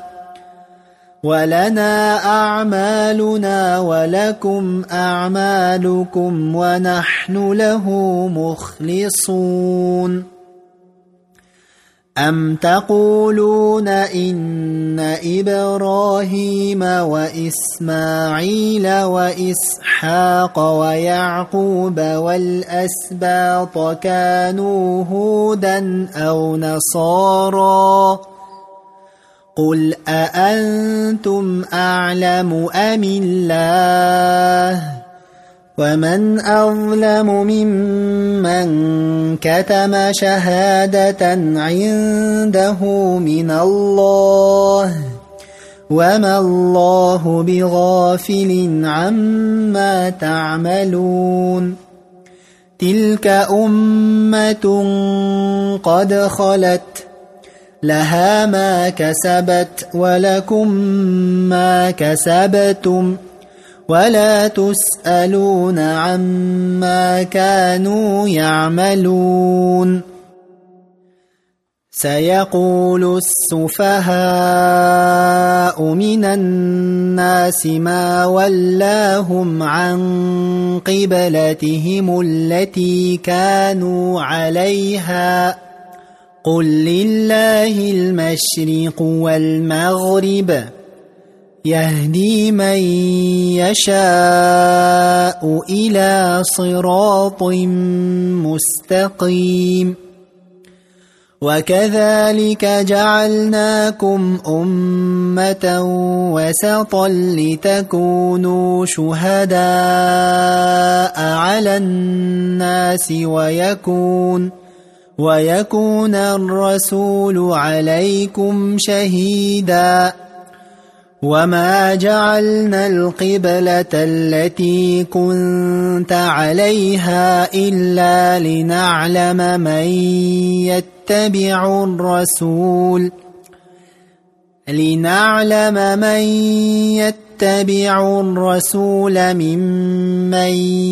ولنا أعمالنا ولكم أعمالكم ونحن له مخلصون أم تقولون إن إبراهيم وإسماعيل وإسحاق ويعقوب والأسباط كانوا هودا أو نصارى قل أأنتم أعلم أم الله ومن أظلم ممن كتم شهادة عنده من الله وما الله بغافل عما تعملون تلك أمة قد خلت لها ما كسبت ولكم ما كسبتم ولا تسألون عما كانوا يعملون سيقول السفهاء من الناس ما ولاهم عن قبلتهم التي كانوا عليها قل لله المشرق والمغرب يهدي من يشاء إلى صراط مستقيم وكذلك جعلناكم أمة وسطا لتكونوا شهداء على الناس ويكون ويكون الرسول عليكم شهيدا وما جعلنا القبلة التي كنت عليها إلا لنعلم من يتبع الرسول لنعلم من يتبع الرسول ممن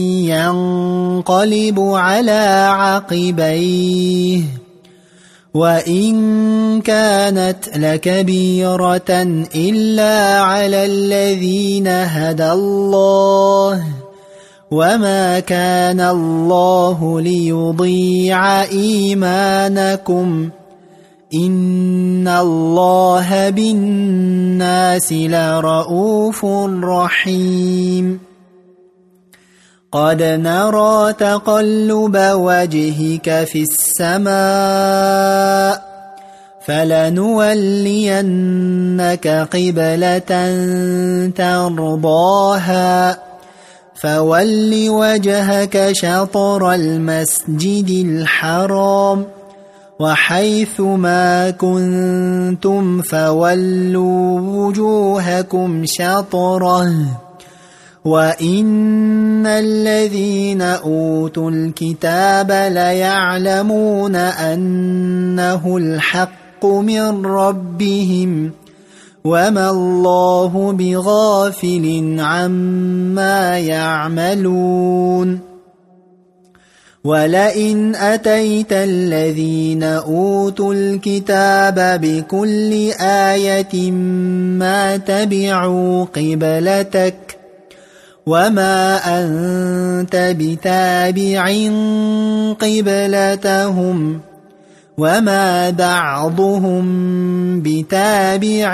ينقلب على عقبيه وإن كانت لكبيرة إلا على الذين هدى الله وما كان الله ليضيع إيمانكم إن الله بالناس لرؤوف رحيم قد نرى تقلب وجهك في السماء فلنولينك قبلة ترضاها فول وجهك شطر المسجد الحرام وحيث ما كنتم فولوا وجوهكم شطره وإن الذين أوتوا الكتاب ليعلمون أنه الحق من ربهم وما الله بغافل عما يعملون ولئن أتيت الذين أوتوا الكتاب بكل آية ما تبعوا قبلتك وما أنت بتابع قبلتهم وما بعضهم بتابع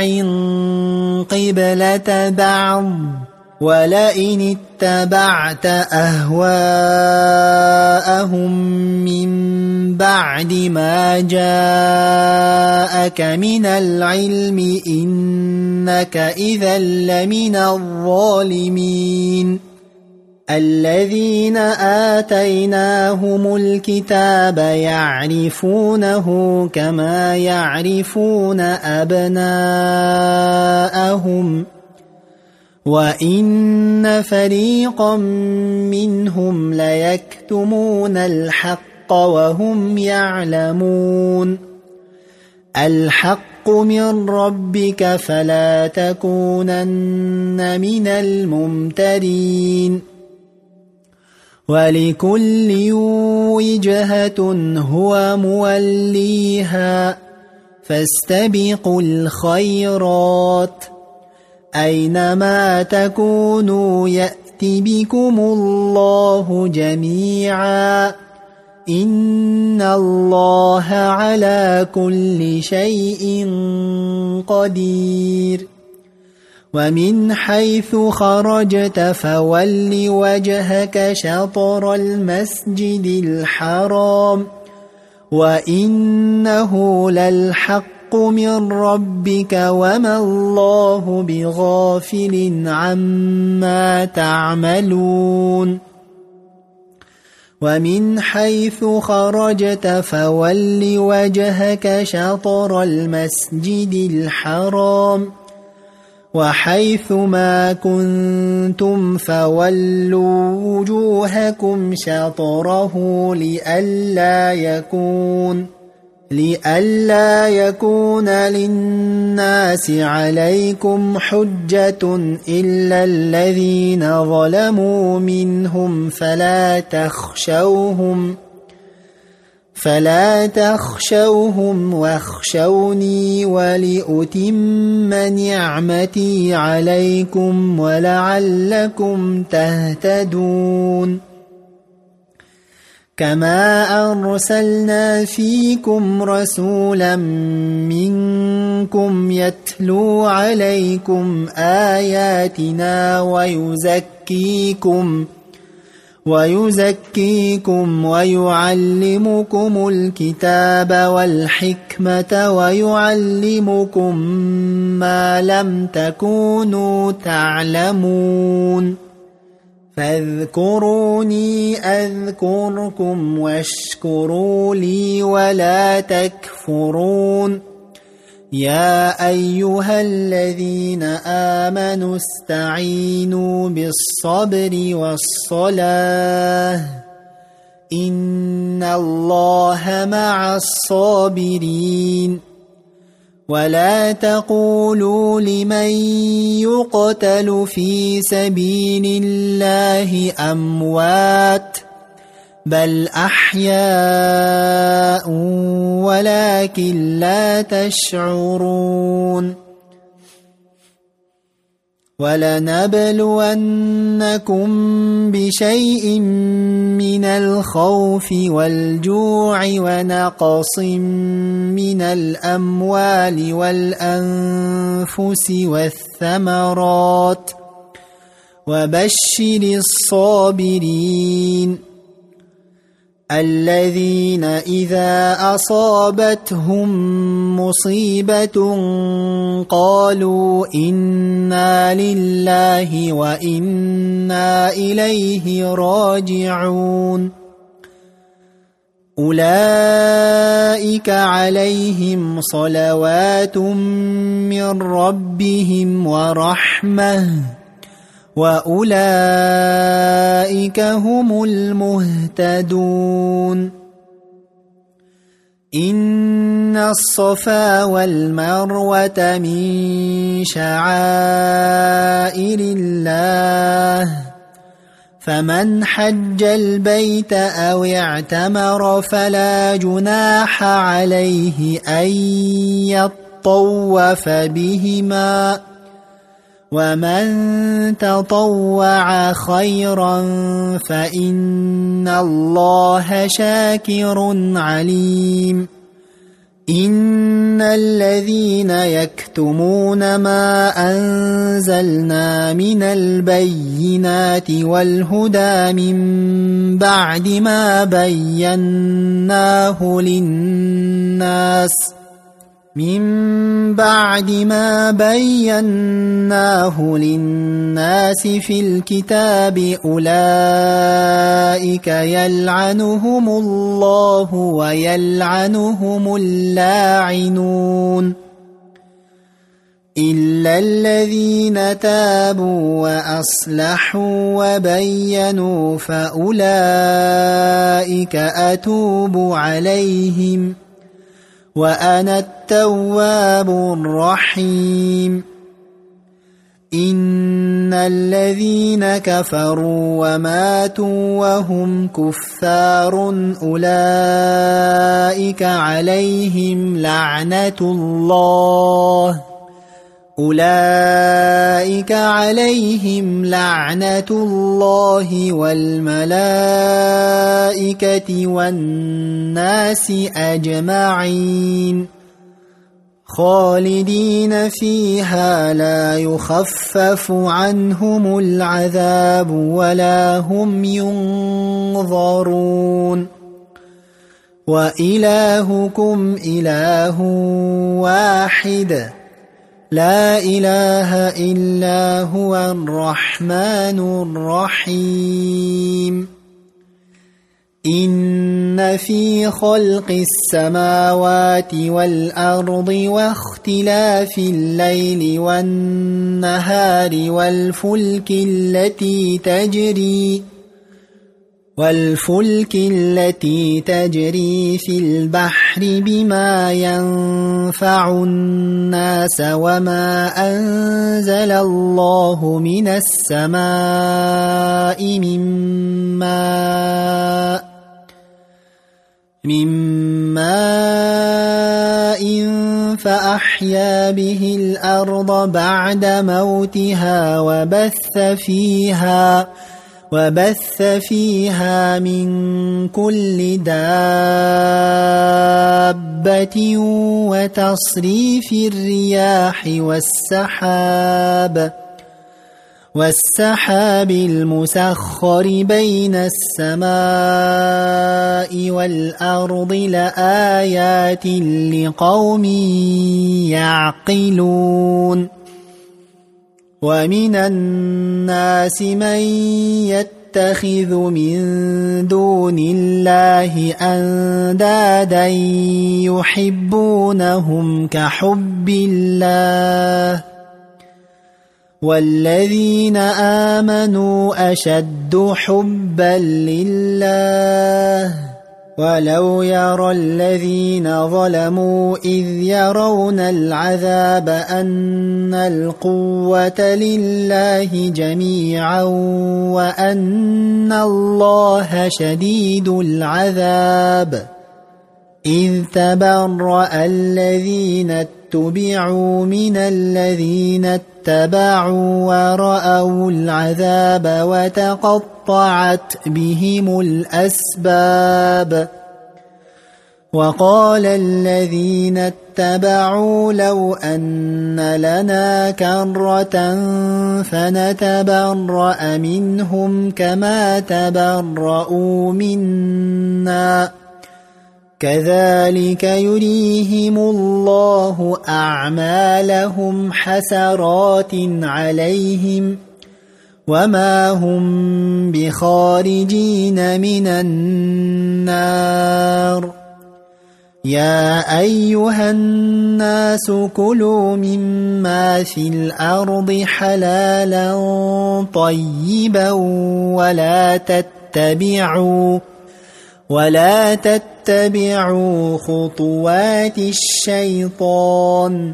قبلة بعض ولئن اتبعت أهواءهم من بعد ما جاءك من العلم إنك إذا لمن الظالمين الذين آتيناهم الكتاب يعرفونه كما يعرفون أبناءهم وإن فريقا منهم ليكتمون الحق وهم يعلمون الحق من ربك فلا تكونن من الممترين ولكل وجهة هو موليها فاستبقوا الخيرات أينما تكونوا يأت بكم الله جميعا إن الله على كل شيء قدير ومن حيث خرجت فول وجهك شطر المسجد الحرام وإنه للحق من ربك وما الله بغافل عما تعملون ومن حيث خرجت فول وجهك شطر المسجد الحرام وحيث ما كنتم فولوا وجوهكم شطره لئلا يكون لئلا يكون للناس عليكم حجة إلا الذين ظلموا منهم فلا تخشوهم فلا تخشوهم واخشوني ولأتم نعمتي عليكم ولعلكم تهتدون كما أرسلنا فيكم رسولا منكم يتلو عليكم آياتنا ويزكيكم ويزكيكم ويعلمكم الكتاب والحكمة ويعلمكم ما لم تكونوا تعلمون فاذكروني أذكركم واشكروا لي ولا تكفرون يا أيها الذين آمنوا استعينوا بالصبر والصلاة إن الله مع الصابرين ولا تقولوا لمن يقتل في سبيل الله أموات بل أحياء ولكن لا تشعرون ولنبلونكم بشيء من الخوف والجوع ونقص من الأموال والأنفس والثمرات وبشر الصابرين الذين إذا أصابتهم مصيبة قالوا إنا لله وإنا إليه راجعون أولئك عليهم صلوات من ربهم ورحمة وأولئك هم المهتدون إن الصفا والمروة من شعائر الله فمن حج البيت أو اعتمر فلا جناح عليه أن يطوف بهما ومن تطوع خيرا فإن الله شاكر عليم إن الذين يكتمون ما أنزلنا من البينات والهدى من بعد ما بيناه للناس من بعد ما بيناه للناس في الكتاب أولئك يلعنهم الله ويلعنهم اللاعنون إلا الذين تابوا وأصلحوا وبينوا فأولئك أتوب عليهم وأنا التواب الرحيم إن الذين كفروا وماتوا وهم كفار أولئك عليهم لعنة الله أولئك عليهم لعنة الله والملائكة والناس أجمعين خالدين فيها لا يخفف عنهم العذاب ولا هم ينظرون وإلهكم إله واحد لا إله إلا هو الرحمن الرحيم إن في خلق السماوات والأرض واختلاف الليل والنهار والفلك التي تجري والفلك التي تجري في البحر بما ينفع الناس وما أنزل الله من السماء من ماء من ماء فأحيا به الأرض بعد موتها وبث فيها وبث فيها من كل دابة وتصريف الرياح والسحاب والسحاب المسخر بين السماء والأرض لآيات لقوم يعقلون ومن الناس من يتخذ من دون الله أندادا يحبونهم كحب الله والذين آمنوا أشد حبا لله ولو يرى الذين ظلموا إذ يرون العذاب أن القوة لله جميعا وأن الله شديد العذاب إذ تبرأ الذين اتبعوا من الذين اتبعوا ورأوا العذاب وتقطعت بهم الأسباب وقال الذين اتبعوا لو أن لنا كرة فنتبرأ منهم كما تبرؤوا منا كذلك يريهم الله أعمالهم حسرات عليهم وما هم بخارجين من النار يا أيها الناس كلوا مما في الأرض حلالا طيبا ولا تتبعوا ولا تتبعوا خطوات الشيطان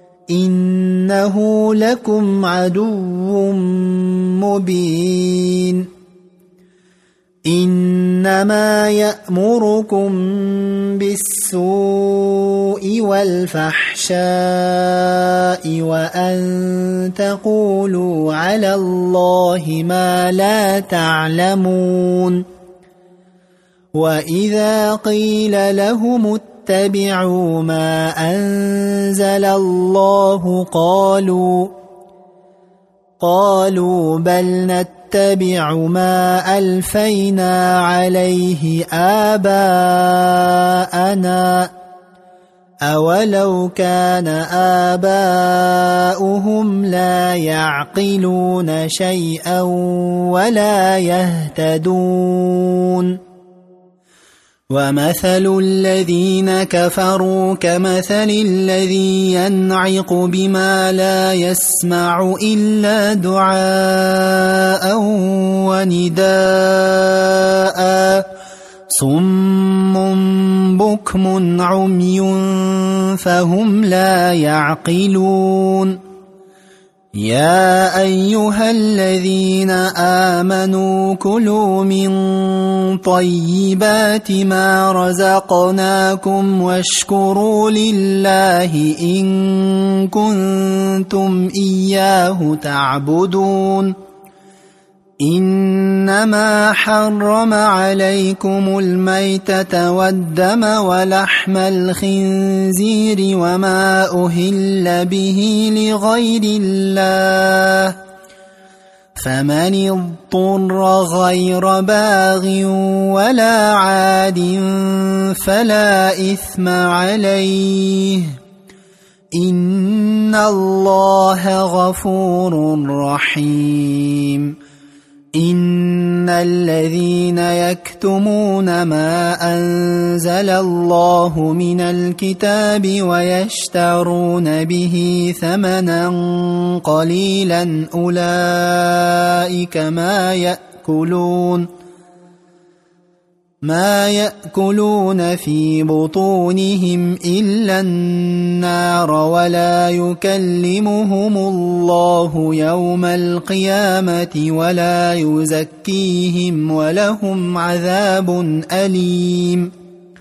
إنه لكم عدو مبين إنما يأمركم بالسوء والفحشاء وأن تقولوا على الله ما لا تعلمون وإذا قيل لهم اتبعوا ما أنزل الله قالوا قالوا بل نتبع ما ألفينا عليه آباءنا أولو كان آباؤهم لا يعقلون شيئا ولا يهتدون ومثل الذين كفروا كمثل الذي ينعق بما لا يسمع إلا دعاء ونداء صم بكم عمي فهم لا يعقلون يا أيها الذين آمنوا كلوا من طيبات ما رزقناكم واشكروا لله إن كنتم إياه تعبدون إنما حرم عليكم الميتة والدم ولحم الخنزير وما أهل به لغير الله فمن اضطر غير باغ ولا عاد فلا إثم عليه إن الله غفور رحيم إن الذين يكتمون ما أنزل الله من الكتاب ويشترون به ثمنا قليلا أولئك ما يأكلون ما يأكلون في بطونهم إلا النار ولا يكلمهم الله يوم القيامة ولا يزكيهم ولهم عذاب أليم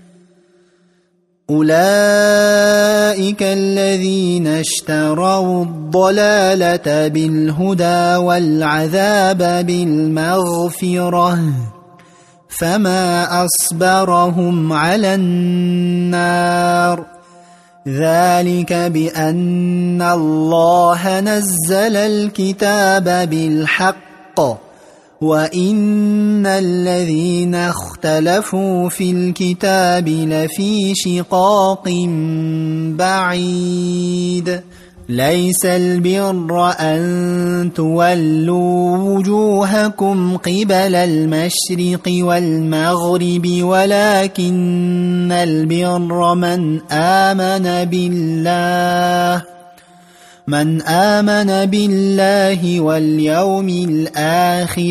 أولئك الذين اشتروا الضلالة بالهدى والعذاب بالمغفرة فما أصبرهم على النار ذلك بأن الله نزل الكتاب بالحق وإن الذين اختلفوا في الكتاب لفي شقاق بعيد ليس البر أن تولوا وجوهكم قبل المشرق والمغرب ولكن البر من آمن بالله من آمن بالله واليوم الآخر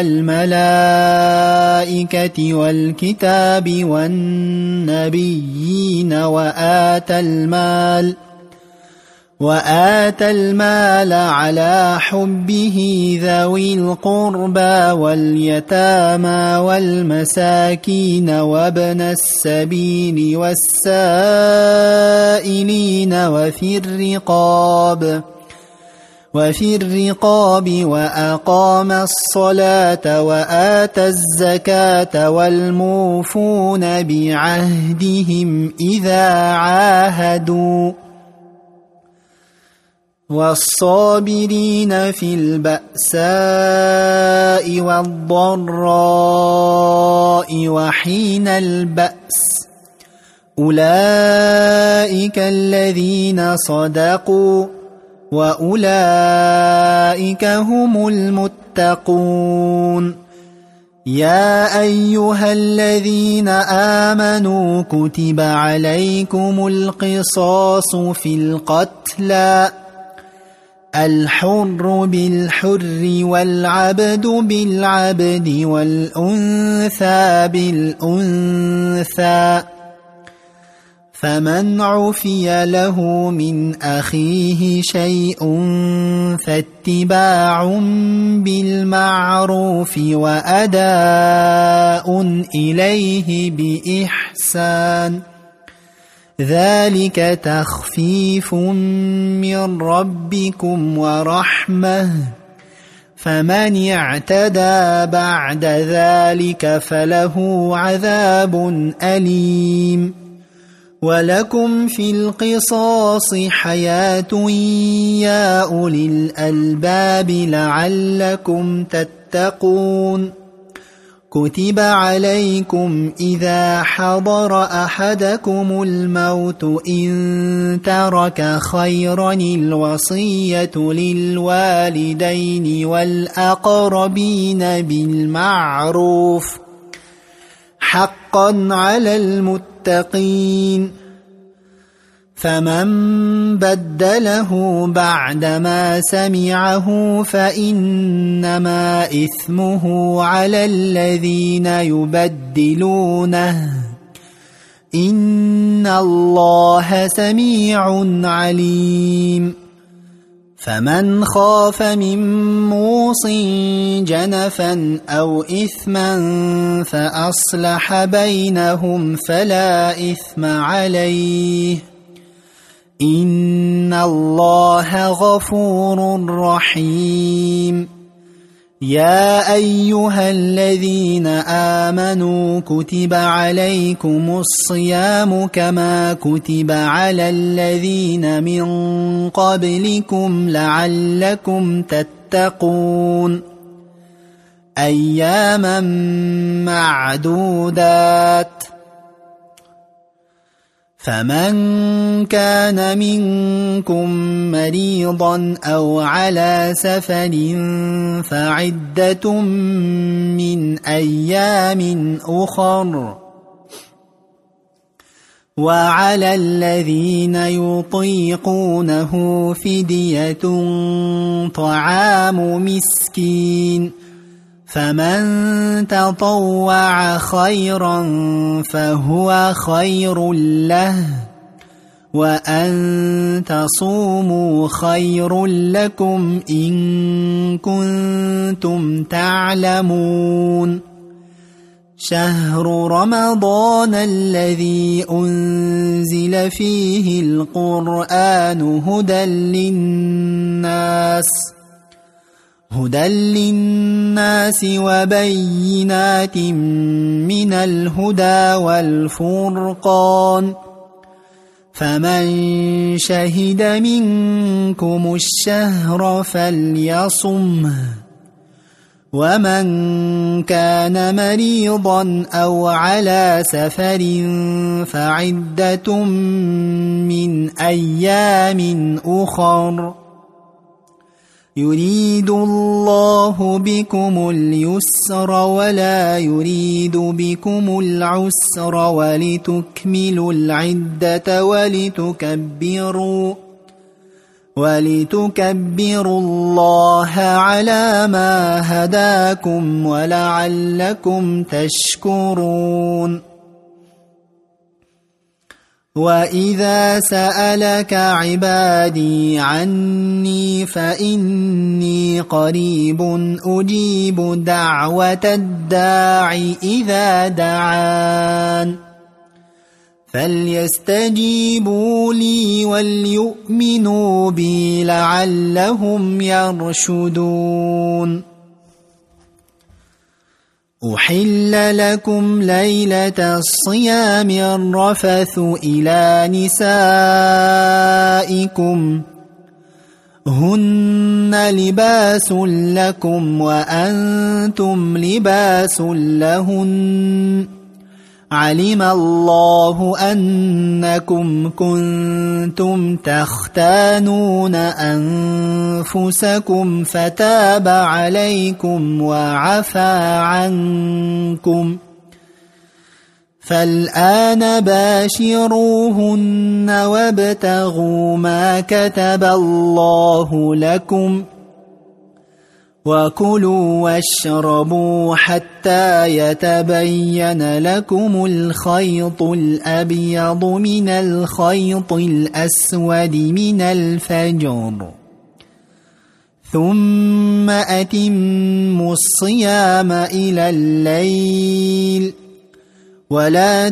والملائكة والكتاب والنبيين وآتى المال وآتى المال على حبه ذوي القربى واليتامى والمساكين وابن السبيل والسائلين وفي الرقاب وفي الرقاب وأقام الصلاة وآتى الزكاة والموفون بعهدهم إذا عاهدوا والصابرين في البأساء والضراء وحين البأس أولئك الذين صدقوا وأولئك هم المتقون يا أيها الذين آمنوا كتب عليكم القصاص في القتلى الحر بالحر والعبد بالعبد والأنثى بالأنثى فمن عفي له من أخيه شيء فاتباع بالمعروف وأداء إليه بإحسان ذلك تخفيف من ربكم ورحمة فمن اعتدى بعد ذلك فله عذاب أليم ولكم في القصاص حياة يا أولي الألباب لعلكم تتقون كتب عليكم إذا حضر أحدكم الموت إن ترك خيرا الوصية للوالدين والأقربين بالمعروف حقا على المتقين فمن بدله بعدما سمعه فإنما إثمه على الذين يبدلونه إن الله سميع عليم فمن خاف من موص جنفا أو إثما فأصلح بينهم فلا إثم عليه إن الله غفور رحيم يا أيها الذين آمنوا كتب عليكم الصيام كما كتب على الذين من قبلكم لعلكم تتقون أياما معدودات فمن كان منكم مريضا أو على سفر فعدة من أيام أخر وعلى الذين يطيقونه فدية طعام مسكين فمن تطوع خيرا فهو خير له وأن تصوموا خير لكم إن كنتم تعلمون شهر رمضان الذي أنزل فيه القرآن هدى للناس هدى للناس وبينات من الهدى والفرقان فمن شهد منكم الشهر فليصمه ومن كان مريضا أو على سفر فعدة من أيام أخر يريد الله بكم اليسر ولا يريد بكم العسر ولتكملوا العدة ولتكبروا ولتكبروا الله على ما هداكم ولعلكم تشكرون وإذا سألك عبادي عني فإني قريب أجيب دعوة الداع إذا دعان فليستجيبوا لي وليؤمنوا بي لعلهم يرشدون أحل لكم ليلة الصيام الرفث إلى نسائكم هن لباس لكم وأنتم لباس لهن علم الله أنكم كنتم تختانون أنفسكم فتاب عليكم وعفى عنكم فالآن باشروهن وابتغوا ما كتب الله لكم وكلوا واشربوا حتى يتبين لكم الخيط الأبيض من الخيط الأسود من الفجر ثم أتموا الصيام إلى الليل ولا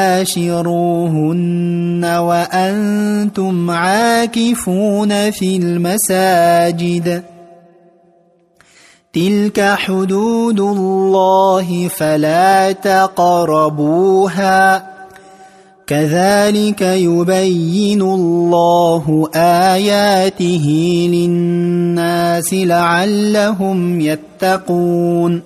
تباشروهن وأنتم عاكفون في المساجد تلك حدود الله فلا تقربوها كذلك يبين الله آياته للناس لعلهم يتقون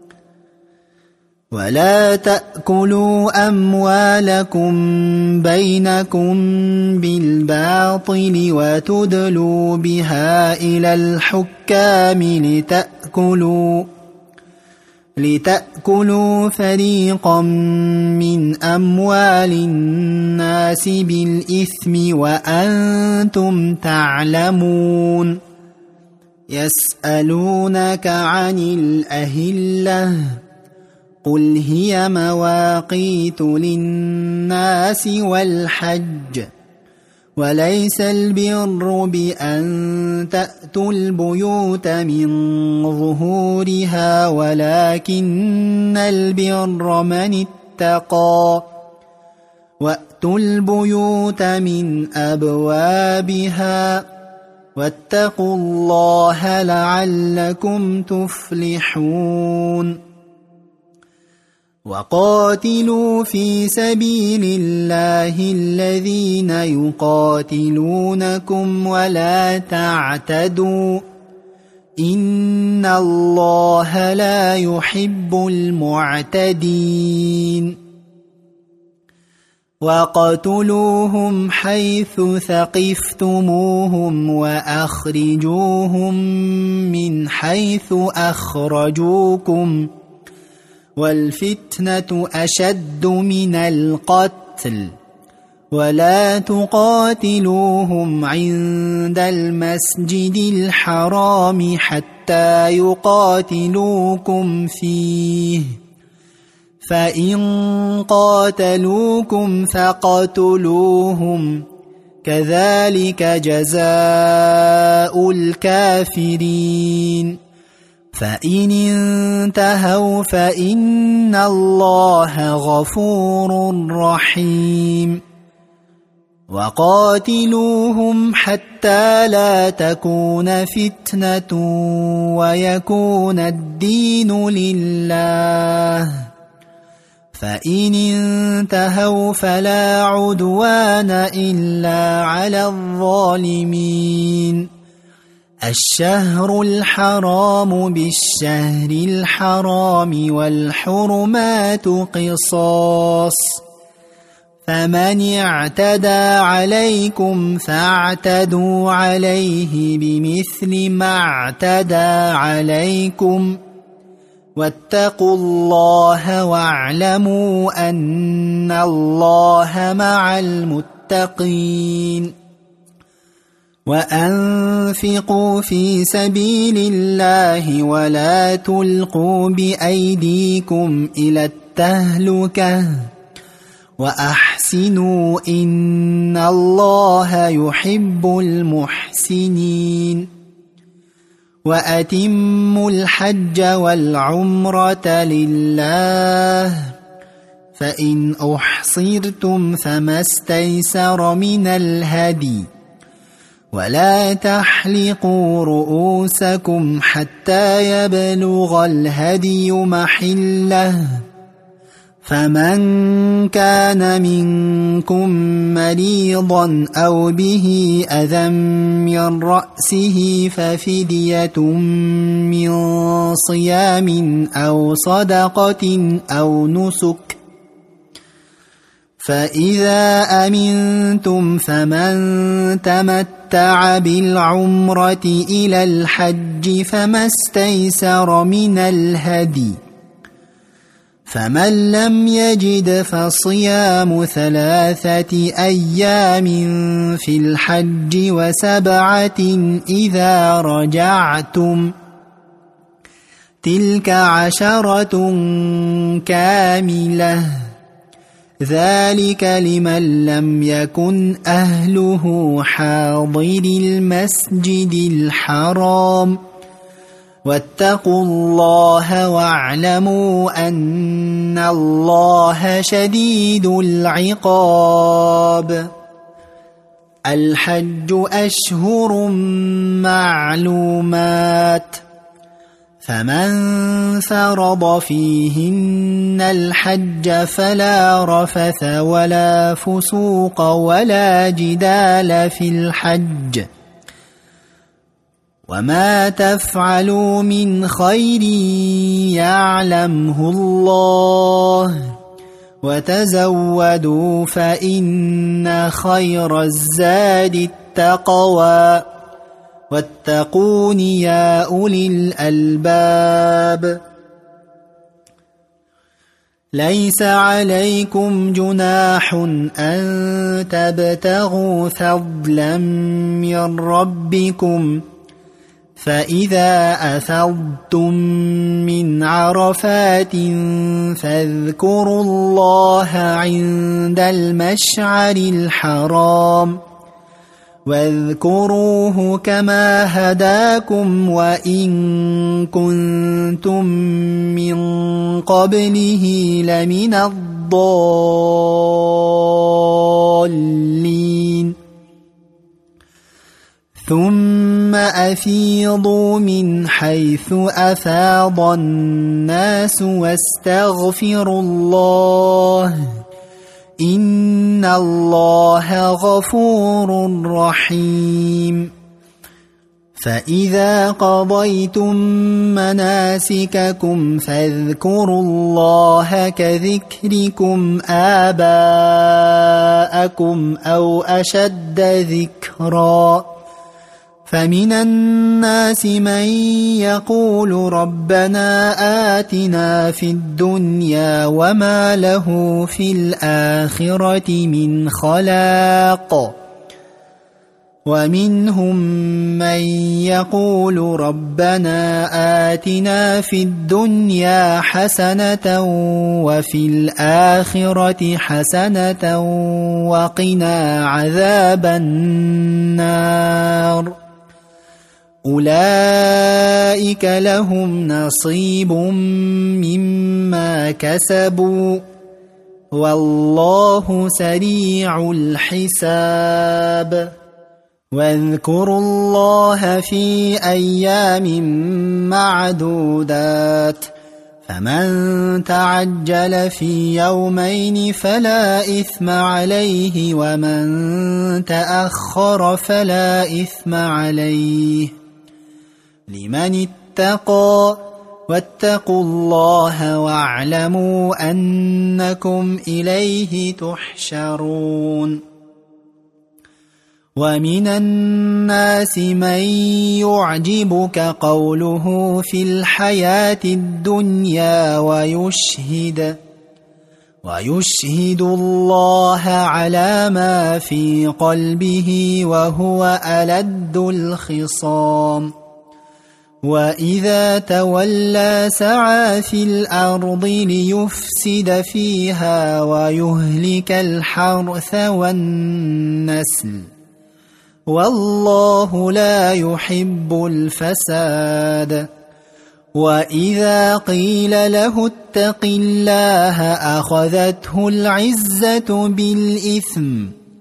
ولا تأكلوا أموالكم بينكم بالباطل وتدلوا بها إلى الحكام لتأكلوا لتأكلوا فريقا من أموال الناس بالإثم وأنتم تعلمون يسألونك عن الأهلة قل هي مواقيت للناس والحج وليس البر بأن تأتوا البيوت من ظهورها ولكن البر من اتقى وأتوا البيوت من أبوابها واتقوا الله لعلكم تفلحون وقاتلوا في سبيل الله الذين يقاتلونكم ولا تعتدوا إن الله لا يحب المعتدين وقتلوهم حيث ثقفتموهم وأخرجوهم من حيث أخرجوكم والفتنة أشد من القتل ولا تقاتلوهم عند المسجد الحرام حتى يقاتلوكم فيه فإن قاتلوكم فاقتلوهم كذلك جزاء الكافرين فإن انتهوا فإن الله غفور رحيم وقاتلوهم حتى لا تكون فتنة ويكون الدين لله فإن انتهوا فلا عدوان إلا على الظالمين الشهر الحرام بالشهر الحرام والحرمات قصاص فمن اعتدى عليكم فاعتدوا عليه بمثل ما اعتدى عليكم واتقوا الله واعلموا أن الله مع المتقين وأنفقوا في سبيل الله ولا تلقوا بأيديكم إلى التهلكة وأحسنوا إن الله يحب المحسنين وأتموا الحج والعمرة لله فإن أحصرتم فما استيسر من الهدي ولا تحلقوا رؤوسكم حتى يبلغ الهدي محله فمن كان منكم مريضا أو به أذى من رأسه ففدية من صيام أو صدقة أو نسك فإذا أمنتم فمن تمتع بالعمرة إلى الحج فما استيسر من الهدي فمن لم يجد فصيام ثلاثة أيام في الحج وسبعة إذا رجعتم تلك عشرة كاملة ذلك لمن لم يكن أهله حاضر المسجد الحرام واتقوا الله واعلموا أن الله شديد العقاب الحج أشهر معلومات فمن فرض فيهن الحج فلا رفث ولا فسوق ولا جدال في الحج وما تفعلوا من خير يعلمه الله وتزودوا فإن خير الزاد التقوى واتقون يا أولي الألباب ليس عليكم جناح أن تبتغوا فضلا من ربكم فإذا أفضتم من عرفات فاذكروا الله عند المشعر الحرام واذكروه كما هداكم وإن كنتم من قبله لمن الضالين ثم أفيضوا من حيث أفاض الناس واستغفروا الله إن الله غفور رحيم فإذا قضيتم مناسككم فاذكروا الله كذكركم آباءكم أو أشد ذكرا فمن الناس من يقول ربنا آتنا في الدنيا وما له في الآخرة من خلاق ومنهم من يقول ربنا آتنا في الدنيا حسنة وفي الآخرة حسنة وقنا عذاب النار أولئك لهم نصيب مما كسبوا والله سريع الحساب واذكروا الله في أيام معدودات فمن تعجل في يومين فلا إثم عليه ومن تأخر فلا إثم عليه لمن اتقى واتقوا الله واعلموا أنكم إليه تحشرون ومن الناس من يعجبك قوله في الحياة الدنيا ويشهد ويشهد الله على ما في قلبه وهو ألد الخصام وإذا تولى سعى في الأرض ليفسد فيها ويهلك الحرث والنسل والله لا يحب الفساد وإذا قيل له اتق الله أخذته العزة بالإثم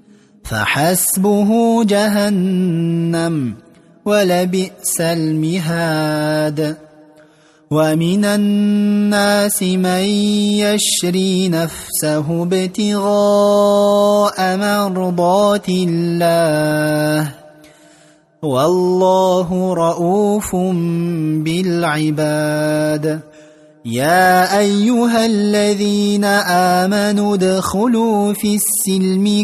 فحسبه جهنم ولبئس المهاد ومن الناس من يشري نفسه ابتغاء مرضات الله والله رؤوف بالعباد يا أيها الذين آمنوا ادخلوا في السلم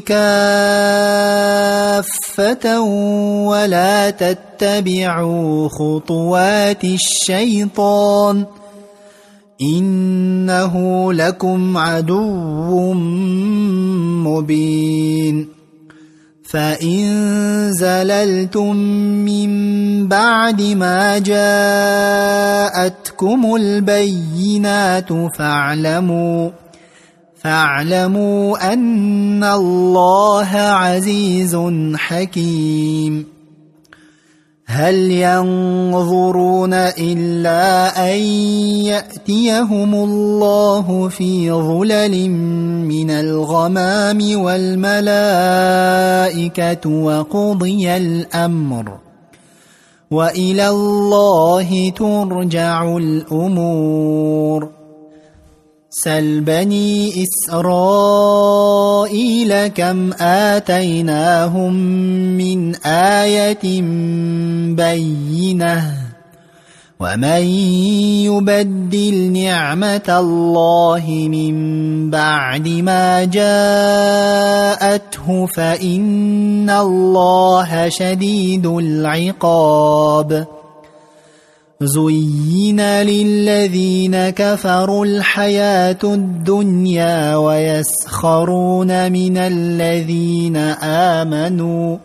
كافة ولا تتبعوا خطوات الشيطان إنه لكم عدو مبين فإن زللتم من بعد ما جاءتكم البينات فاعلموا فاعلموا أن الله عزيز حكيم هل ينظرون إلا أن يأتيهم الله في ظلل من الغمام والملائكة وقضي الأمر وإلى الله ترجع الأمور سل بني إسرائيل كم آتيناهم من آية بينة ومن يبدل نعمة الله من بعد ما جاءته فإن الله شديد العقاب زين للذين كفروا الحياة الدنيا ويسخرون من الذين آمنوا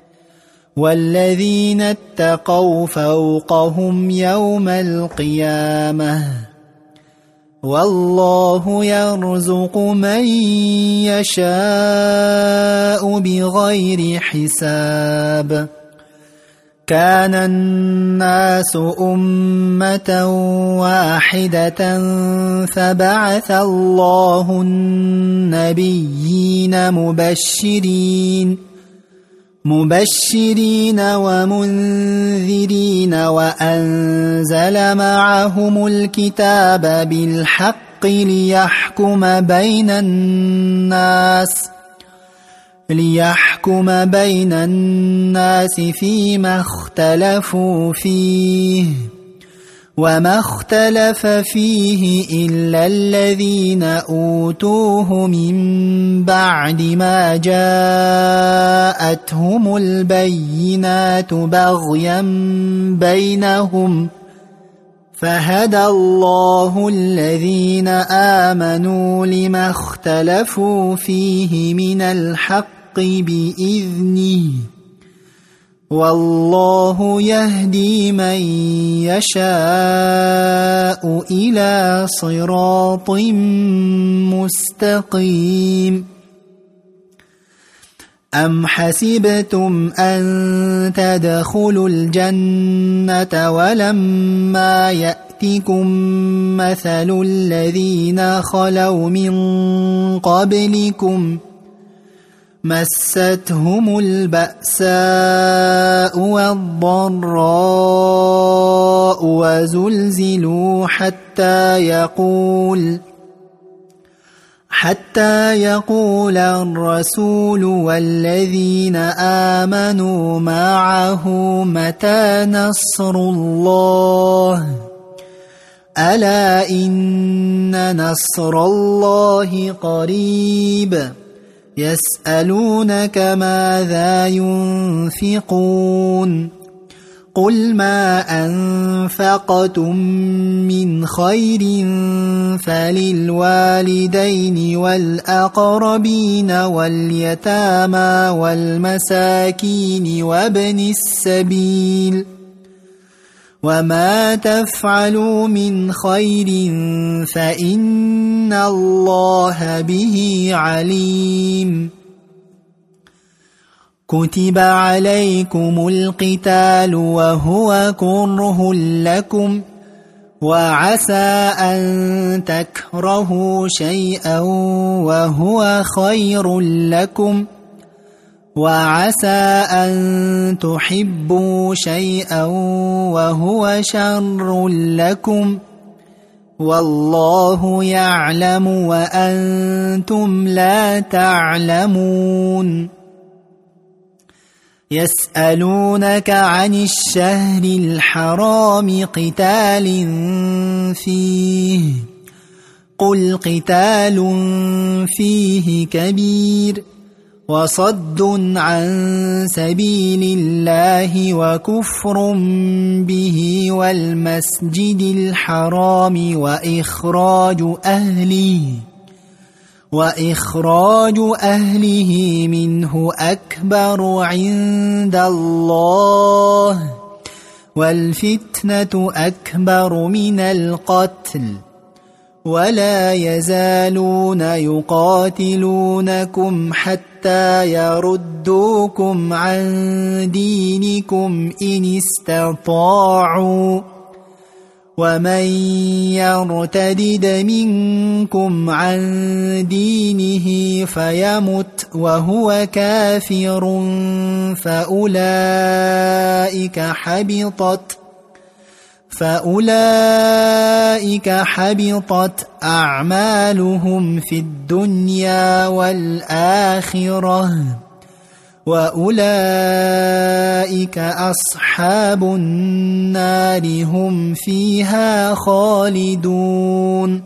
والذين اتقوا فوقهم يوم القيامة والله يرزق من يشاء بغير حساب كان الناس أمة واحدة فبعث الله النبيين مبشرين مبشرين ومنذرين وأنزل معهم الكتاب بالحق ليحكم بين الناس ليحكم بين الناس فيما اختلفوا فيه وما اختلف فيه إلا الذين أوتوه من بعد ما جاءتهم البينات بغيا بينهم فهدى الله الذين آمنوا لما اختلفوا فيه من الحق بإذنه والله يهدي من يشاء إلى صراط مستقيم أم حسبتم أن تدخلوا الجنة ولما يأتكم مثل الذين خلوا من قبلكم مستهم البأساء والضراء وزلزلوا حتى يقول حتى يقول الرسول والذين آمنوا معه متى نصر الله ألا إن نصر الله قريب يسألونك ماذا ينفقون قل ما أنفقتم من خير فللوالدين والأقربين واليتامى والمساكين وابن السبيل وما تفعلوا من خير فإن الله به عليم كتب عليكم القتال وهو كره لكم وعسى أن تكرهوا شيئا وهو خير لكم وعسى أن تحبوا شيئا وهو شر لكم والله يعلم وأنتم لا تعلمون يسألونك عن الشهر الحرام قتال فيه قل قتال فيه كبير وصد عن سبيل الله وكفر به والمسجد الحرام وإخراج أهله وإخراج أهله منه أكبر عند الله والفتنة أكبر من القتل ولا يزالون يقاتلونكم حتى يردوكم عن دينكم إن استطاعوا ومن يرتدد منكم عن دينه فيمت وهو كافر فأولئك حبطت فأولئك حبطت أعمالهم في الدنيا والآخرة وأولئك أصحاب النار هم فيها خالدون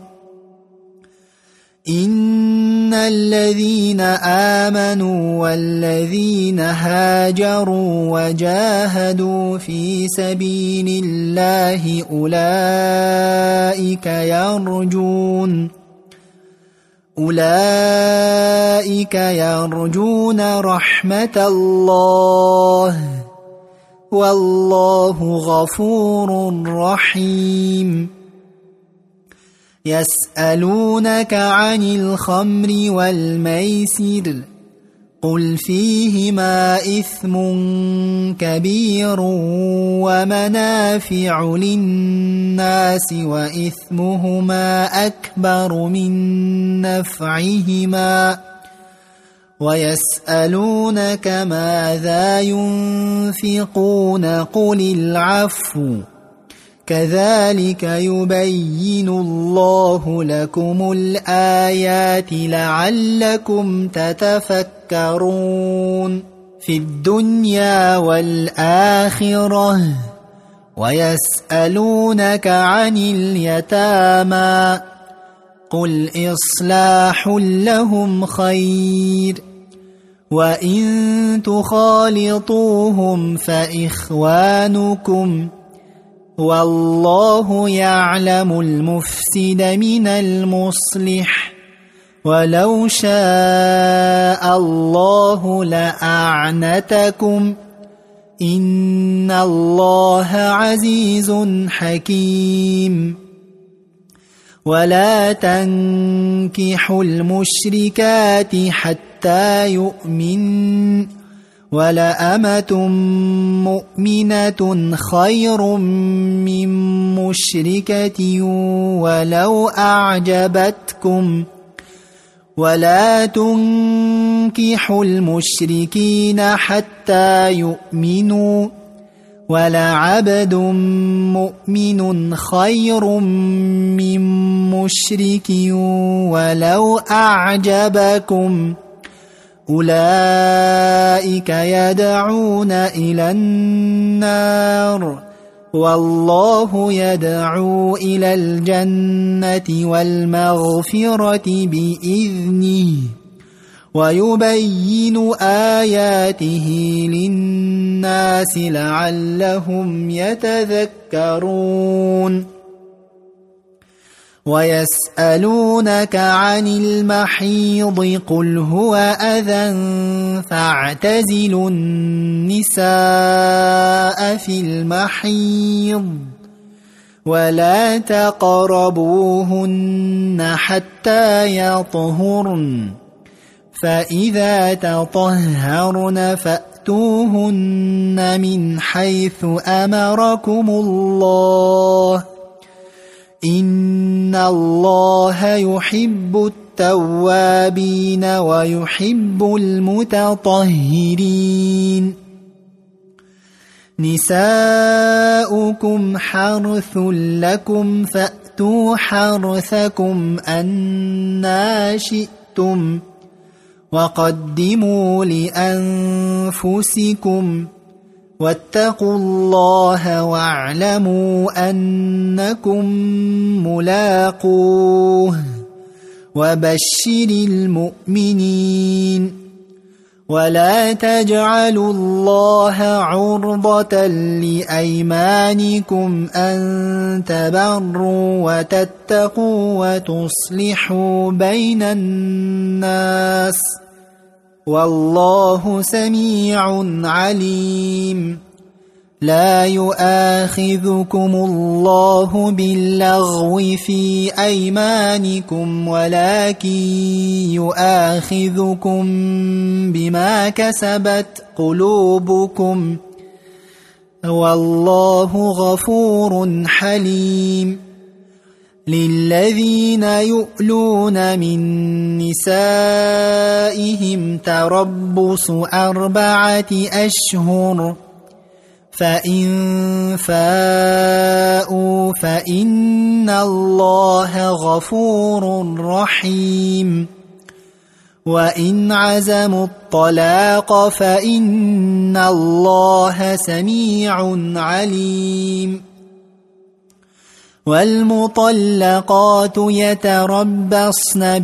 إن الذين آمنوا والذين هاجروا وجاهدوا في سبيل الله أولئك يرجون أولئك يرجون رحمة الله والله غفور رحيم يسألونك عن الخمر والميسر قل فيهما إثم كبير ومنافع للناس وإثمهما أكبر من نفعهما ويسألونك ماذا ينفقون قل العفو كذلك يبين الله لكم الآيات لعلكم تتفكرون في الدنيا والآخرة ويسألونك عن اليتامى قل إصلاح لهم خير وإن تخالطوهم فإخوانكم والله يعلم المفسد من المصلح ولو شاء الله لأعنتكم إن الله عزيز حكيم ولا تنكحوا المشركات حتى يؤمنوا ولأمة مؤمنة خير من مشركة ولو أعجبتكم ولا تنكحوا المشركين حتى يؤمنوا ولعبد مؤمن خير من مشرك ولو أعجبكم أولئك يدعون إلى النار والله يدعو إلى الجنة والمغفرة بإذنه ويبين آياته للناس لعلهم يتذكرون ويسألونك عن المحيض قل هو أذى فاعتزلوا النساء في المحيض ولا تقربوهن حتى يطهرن فإذا تطهرن فأتوهن من حيث أمركم الله إن الله يحب التوابين ويحب المتطهرين نساؤكم حرث لكم فأتوا حرثكم أنى شئتم وقدموا لأنفسكم واتقوا الله واعلموا أنكم ملاقوه وبشر المؤمنين ولا تجعلوا الله عرضة لأيمانكم أن تبروا وتتقوا وتصلحوا بين الناس والله سميع عليم لا يؤاخذكم الله باللغو في أيمانكم ولكن يؤاخذكم بما كسبت قلوبكم والله غفور حليم للذين يؤلون من نسائهم تربص أربعة أشهر فإن فاءوا فإن الله غفور رحيم وإن عزموا الطلاق فإن الله سميع عليم والمطلقات يتربصن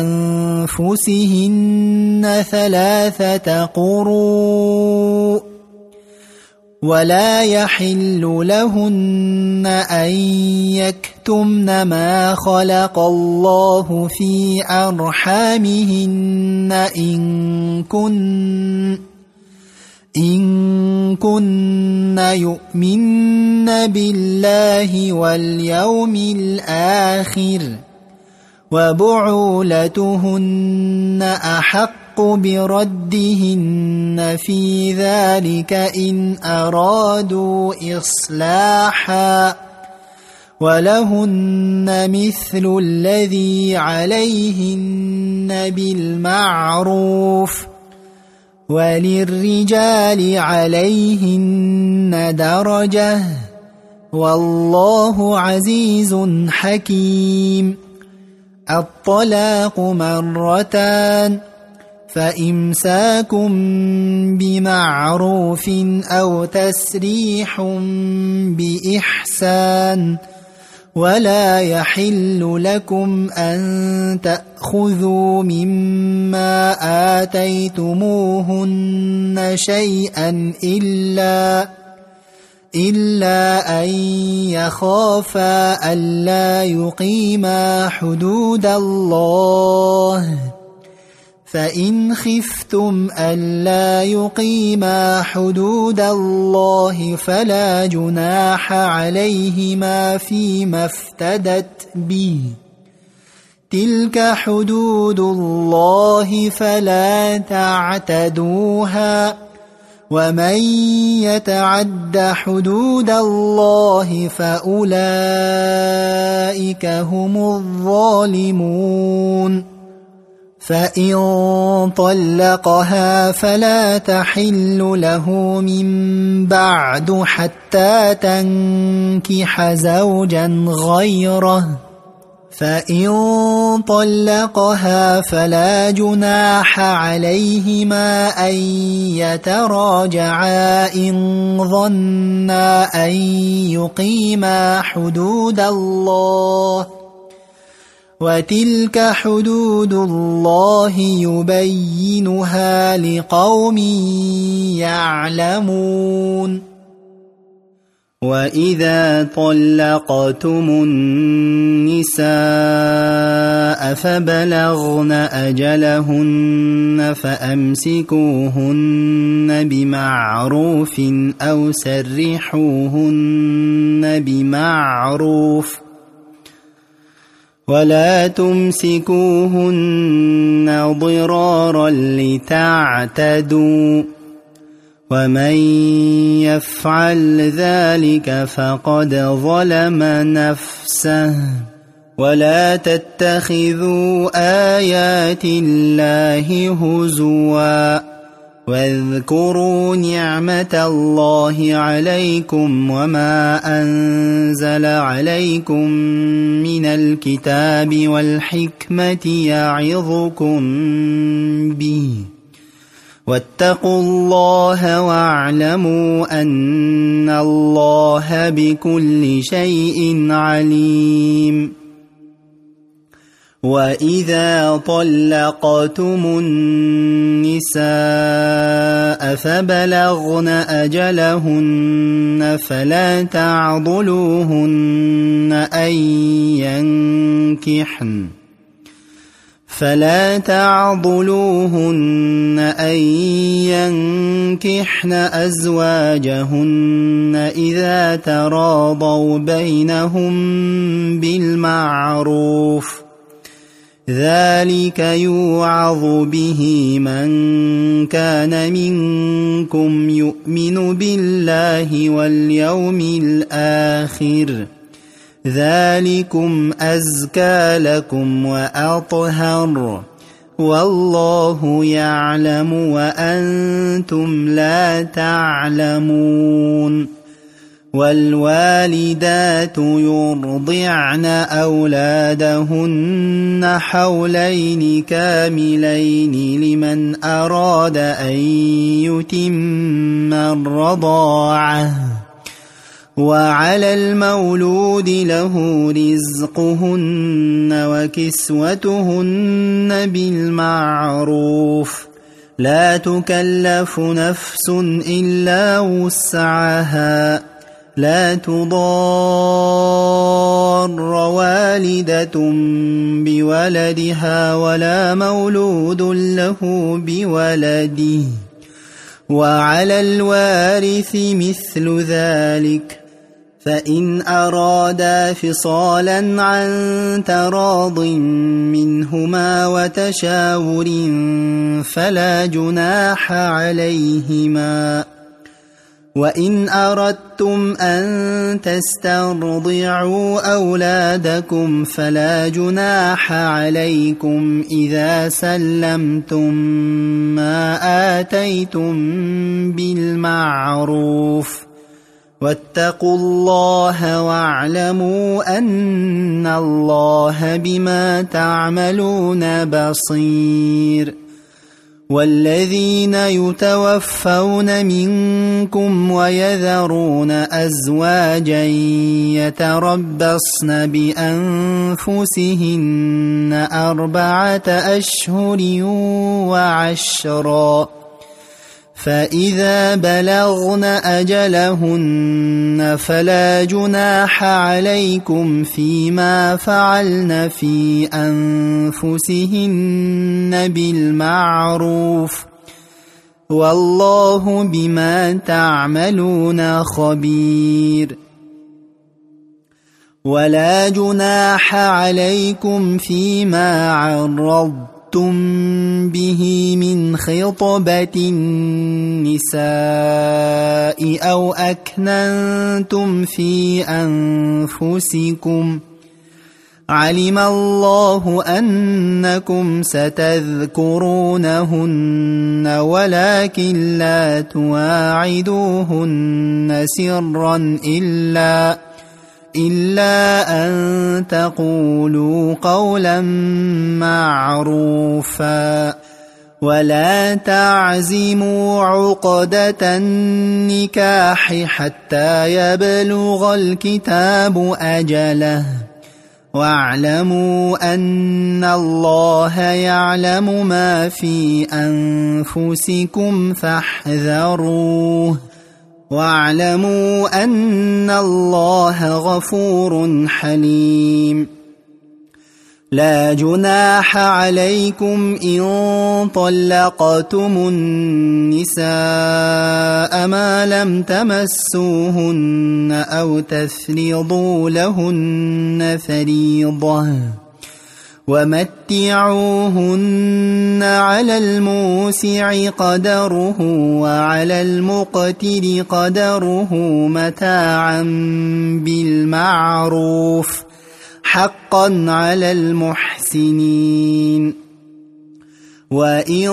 بأنفسهن ثلاثة قروء ولا يحل لهن أن يكتمن ما خلق الله في أرحامهن إن كن إن كن يؤمن بالله واليوم الآخر وبعولتهن أحق بردهن في ذلك إن أرادوا إصلاحا ولهن مثل الذي عليهن بالمعروف وللرجال عليهن درجة والله عزيز حكيم. الطلاق مرتان فإمساكم بمعروف أو تسريح بإحسان ولا يحل لكم أن تأخذوا مما آتيتموهن شيئا إلا إلا أن يخافا ألا يقيما حدود الله فإن خفتم ألا يقيما حدود الله فلا جناح عليهما فيما افتدت به تلك حدود الله فلا تعتدوها ومن يتعد حدود الله فأولئك هم الظالمون. فإن طلقها فلا تحل له من بعد حتى تنكح زوجا غيره فإن طلقها فلا جناح عليهما أن يتراجعا إن ظنا أن يقيما حدود الله وتلك حدود الله يبينها لقوم يعلمون. وإذا طلقتم النساء فبلغن أجلهن فأمسكوهن بمعروف أو سرحوهن بمعروف ولا تمسكوهن ضرارا لتعتدوا ومن يفعل ذلك فقد ظلم نفسه ولا تتخذوا آيات الله هزوا واذكروا نعمة الله عليكم وما أنزل عليكم من الكتاب والحكمة يعظكم به واتقوا الله واعلموا أن الله بكل شيء عليم. وإذا طلقتم النساء فبلغن أجلهن فلا تعضلوهن أن ينكحن فلا تعضلوهن أن ينكحن أزواجهن إذا تراضوا بينهم بالمعروف ذلك يوعظ به من كان منكم يؤمن بالله واليوم الآخر ذلكم أزكى لكم وأطهر والله يعلم وأنتم لا تعلمون. والوالدات يرضعن أولادهن حولين كاملين لمن أراد أن يتم الرضاعة وعلى المولود له رزقهن وكسوتهن بالمعروف لا تكلف نفس إلا وسعها لا تضار والدة بولدها ولا مولود له بولده وعلى الوارث مثل ذلك فإن أرادا فصالا عن تراض منهما وتشاور فلا جناح عليهما. وإن أردتم أن تسترضعوا أولادكم فلا جناح عليكم إذا سلمتم ما آتيتم بالمعروف، واتقوا الله واعلموا أن الله بما تعملون بصير. والذين يتوفون منكم ويذرون أزواجا يتربصن بأنفسهن أربعة أشهر وعشرا، فإذا بلغن أجلهن فلا جناح عليكم فيما فعلن في أنفسهن بالمعروف، والله بما تعملون خبير. ولا جناح عليكم فيما عرضتم به من خطبة النساء أو أكننتم في أنفسكم، علم الله أنكم ستذكرونهن ولكن لا تواعدوهن سرا إلا إلا أن تقولوا قولا معروفا، ولا تعزموا عقدة النكاح حتى يبلغ الكتاب أجله، واعلموا أن الله يعلم ما في أنفسكم فاحذروه، واعلموا أن الله غفور حليم. لا جناح عليكم إن طلقتم النساء ما لم تمسوهن أو تفرضوا لهن فريضة، ومتعوهن على الموسع قدره وعلى المقتر قدره متاعا بالمعروف حقا على المحسنين. وإن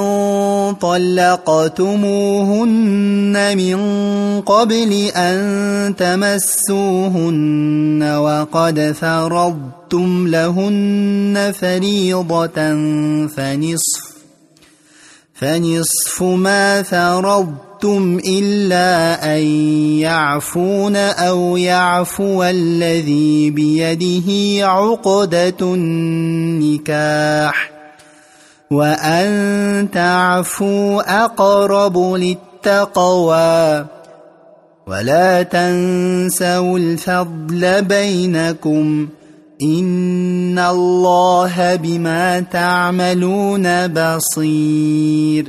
طلقتموهن من قبل أن تمسوهن وقد فرضتم لهن فريضة فنصف فنصف ما فرضتم إلا أن يعفون أو يعفو الذي بيده عقدة النكاح، وأن تعفوا أقرب للتقوى، ولا تنسوا الفضل بينكم، إن الله بما تعملون بصير.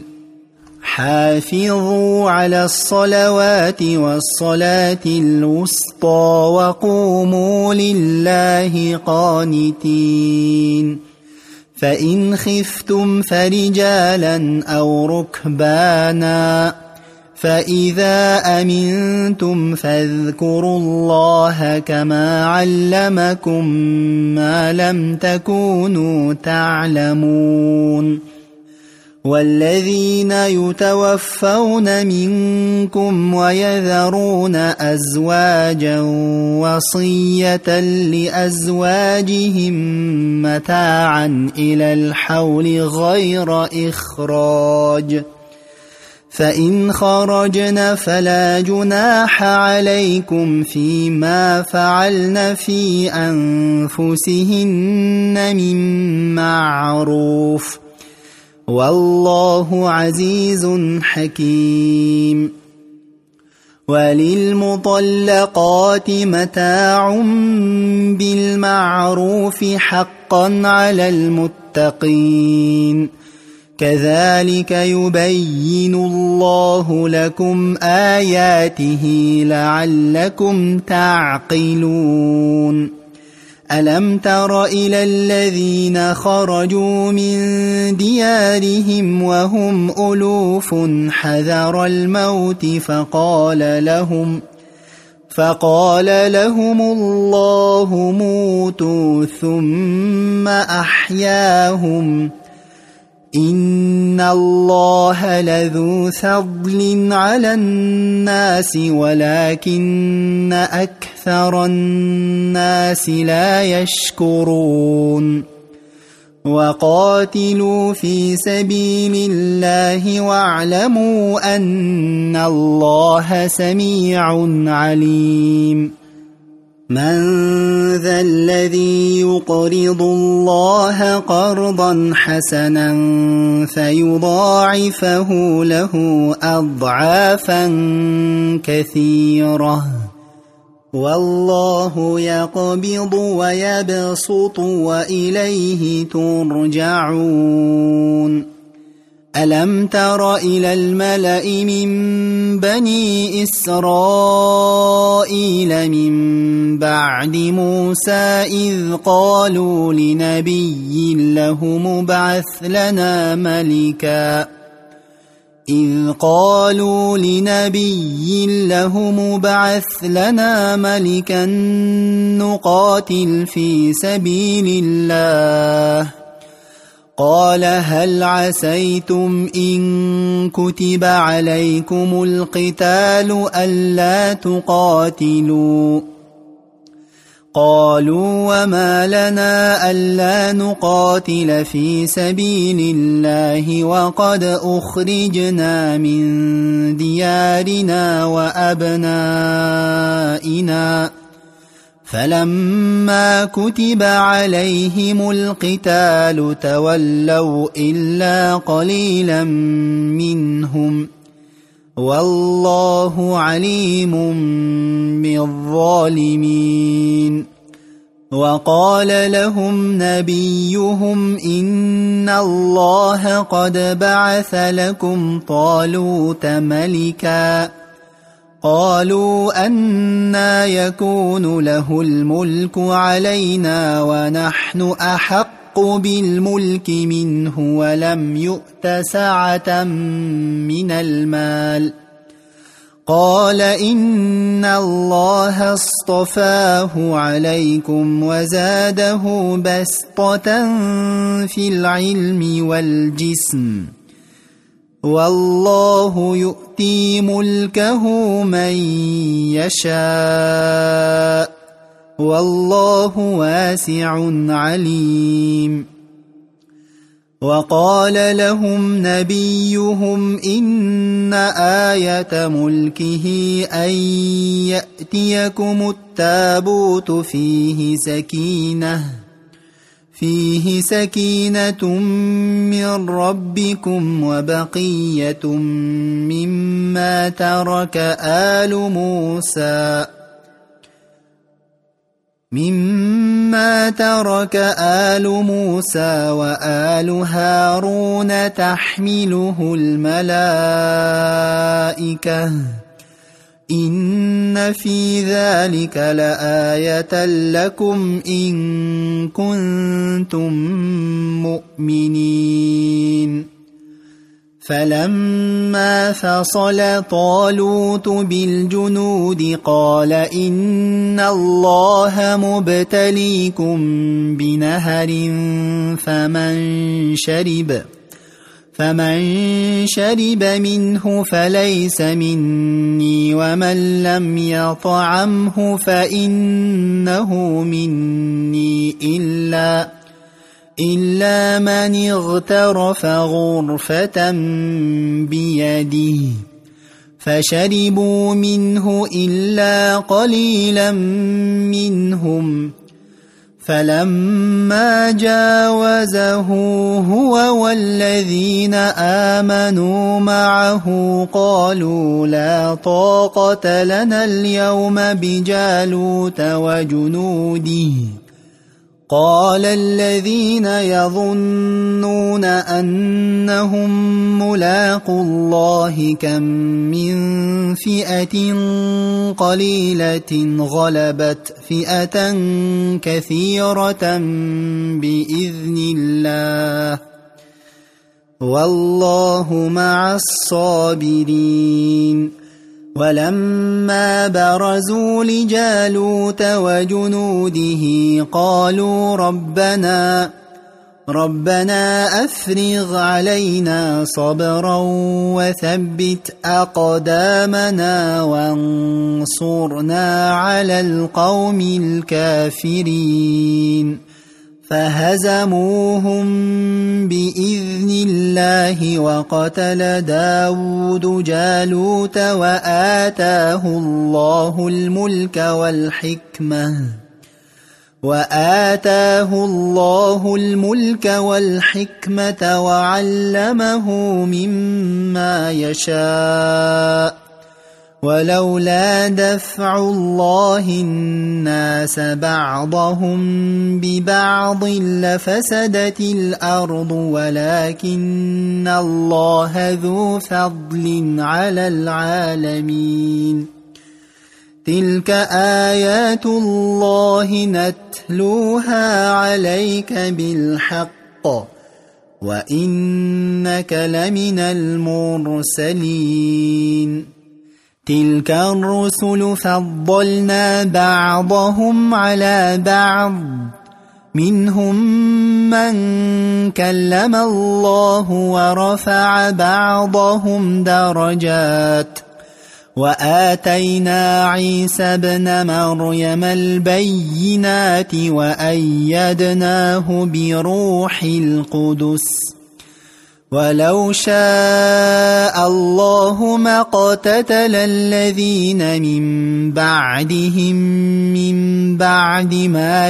حافظوا على الصلوات والصلاة الوسطى وقوموا لله قانتين. فإن خفتم فرجالا أو ركبانا، فإذا أمنتم فاذكروا الله كما علمكم ما لم تكونوا تعلمون. والذين يتوفون منكم ويذرون أزواجا وصية لأزواجهم متاعا إلى الحول غير إخراج، فإن خرجن فلا جناح عليكم فيما فعلن في أنفسهن من معروف، والله عزيز حكيم. وللمطلقات متاع بالمعروف حقا على المتقين. كذلك يبين الله لكم آياته لعلكم تعقلون ألم تر إلى الذين خرجوا من ديارهم وهم ألوف حذر الموت فقال لهم فقال لهم الله موتوا ثم أحياهم إن الله لذو فضل على الناس ولكن أكثر الناس لا يشكرون وقاتلوا في سبيل الله واعلموا أن الله سميع عليم من ذا الذي يقرض الله قرضا حسنا فيضاعفه له أضعافا كثيرة والله يقبض ويبسط وإليه ترجعون ألم تر إلى الملأ من بني إسرائيل من بعد موسى إذ قالوا لنبي له مبعث لنا ملكا إذ قالوا لنبي له مبعث لنا ملكا نقاتل في سبيل الله قال هل عسيتم إن كتب عليكم القتال ألا تقاتلوا قالوا وما لنا ألا نقاتل في سبيل الله وقد أخرجنا من ديارنا وأبنائنا فلما كتب عليهم القتال تولوا إلا قليلا منهم والله عليم بالظالمين وقال لهم نبيهم إن الله قد بعث لكم طالوت ملكا قالوا أنى يكون له الملك علينا ونحن أحق بالملك منه ولم يؤت سعة من المال قال إن الله اصطفاه عليكم وزاده بسطة في العلم والجسم والله يؤتي ملكه من يشاء والله واسع عليم وقال لهم نبيهم إن آية ملكه أن يأتيكم التابوت فيه سكينة فيه سكينة من ربكم وبقية مما ترك آل موسى مما ترك آل موسى وآل هارون تحمله الملائكة إن في ذلك لآية لكم إن كنتم مؤمنين فلما فصل طالوت بالجنود قال إن الله مبتليكم بنهر فمن شرب فمن شرب منه فليس مني ومن لم يطعمه فإنه مني إلا إلا من اغترف غرفة بيده فشربوا منه إلا قليلا منهم فلما جاوزه هو والذين آمنوا معه قالوا لا طاقة لنا اليوم بجالوت وجنوده قال الذين يظنون أنهم ملاقو الله كم من فئة قليلة غلبت فئة كثيرة بإذن الله والله مع الصابرين ولما برزوا لجالوت وجنوده قالوا ربنا ربنا أفرغ علينا صبرا وثبت أقدامنا وانصرنا على القوم الكافرين فهزموهم بإذن الله وقتل داود جالوت وآتاه الله الملك والحكمة وآتاه الله الملك والحكمة وعلمه مما يشاء ولولا دفع الله الناس بعضهم ببعض لفسدت الأرض ولكن الله ذو فضل على العالمين تلك آيات الله نتلوها عليك بالحق وإنك لمن المرسلين تلك الرسل فضلنا بعضهم على بعض منهم من كلم الله ورفع بعضهم درجات وآتينا عيسى ابن مريم البينات وأيدناه بروح القدس ولو شاء الله ما اقتتل الذين من بعدهم من بعد ما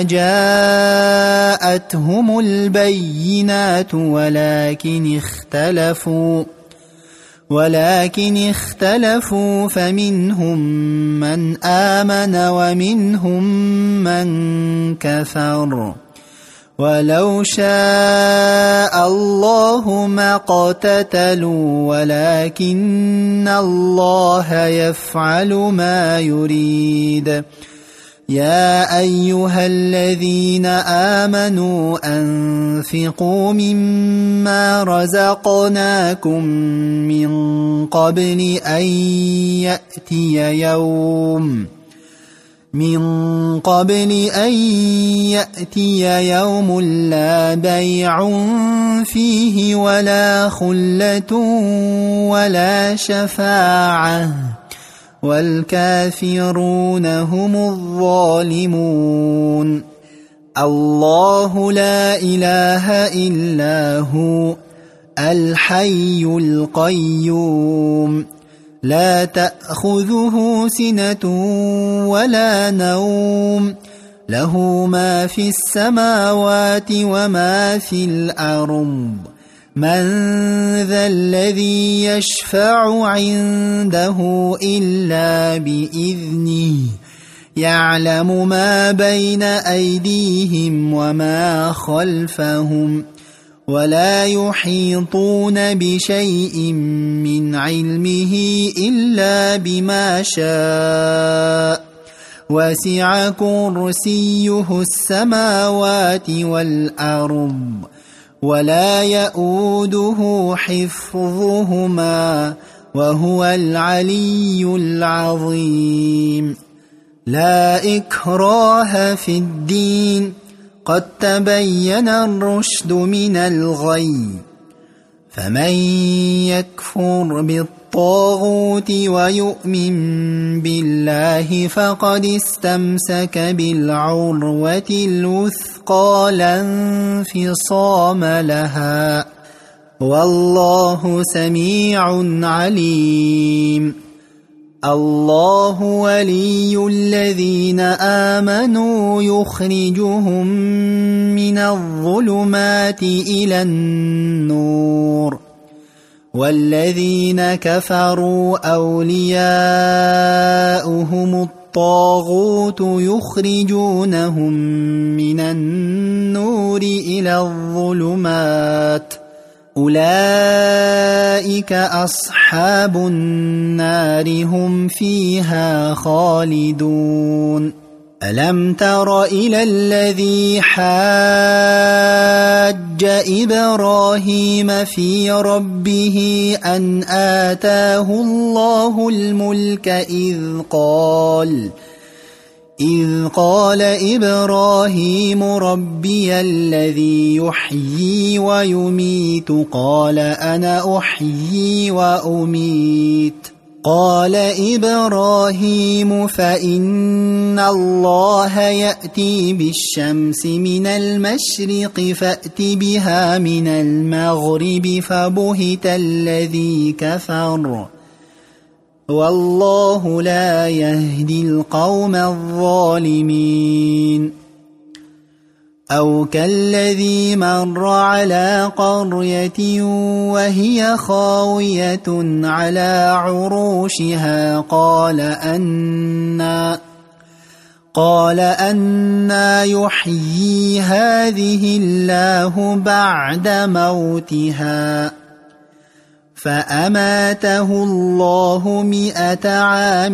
جاءتهم البينات ولكن اختلفوا ولكن اختلفوا فمنهم من آمن ومنهم من كفر ولو شاء الله ما اقتتلوا ولكن الله يفعل ما يريد يا أيها الذين آمنوا أنفقوا مما رزقناكم من قبل أن يأتي يوم من قبل أن يأتي يوم لا بيع فيه ولا خلة ولا شفاعة والكافرون هم الظالمون الله لا إله إلا هو الحي القيوم لا تأخذه سنة ولا نوم له ما في السماوات وما في الأرض من ذا الذي يشفع عنده إلا بإذنه يعلم ما بين أيديهم وما خلفهم ولا يحيطون بشيء من علمه إلا بما شاء وسع كرسيه السماوات والأرض ولا يؤوده حفظهما وهو العلي العظيم لا إكراه في الدين قد تبين الرشد من الغي فمن يكفر بالطاغوت ويؤمن بالله فقد استمسك بالعروة الوثقى لا انفصام لها والله سميع عليم الله ولي الذين آمنوا يخرجهم من الظلمات إلى النور والذين كفروا أولياؤهم الطاغوت يخرجونهم من النور إلى الظلمات أولئك أصحاب النار هم فيها خالدون ألم تر إلى الذي حاج إبراهيم في ربه أن آتاه الله الملك إذ قال إذ قال إبراهيم ربي الذي يحيي ويميت قال أنا أحيي وأميت قال إبراهيم فإن الله يأتي بالشمس من المشرق فأت بها من المغرب فبهت الذي كفر والله لا يهدي القوم الظالمين أو كالذي مر على قرية وهي خاوية على عروشها قال أنى قال أنى يحيي هذه الله بعد موتها فأماته الله مئة عام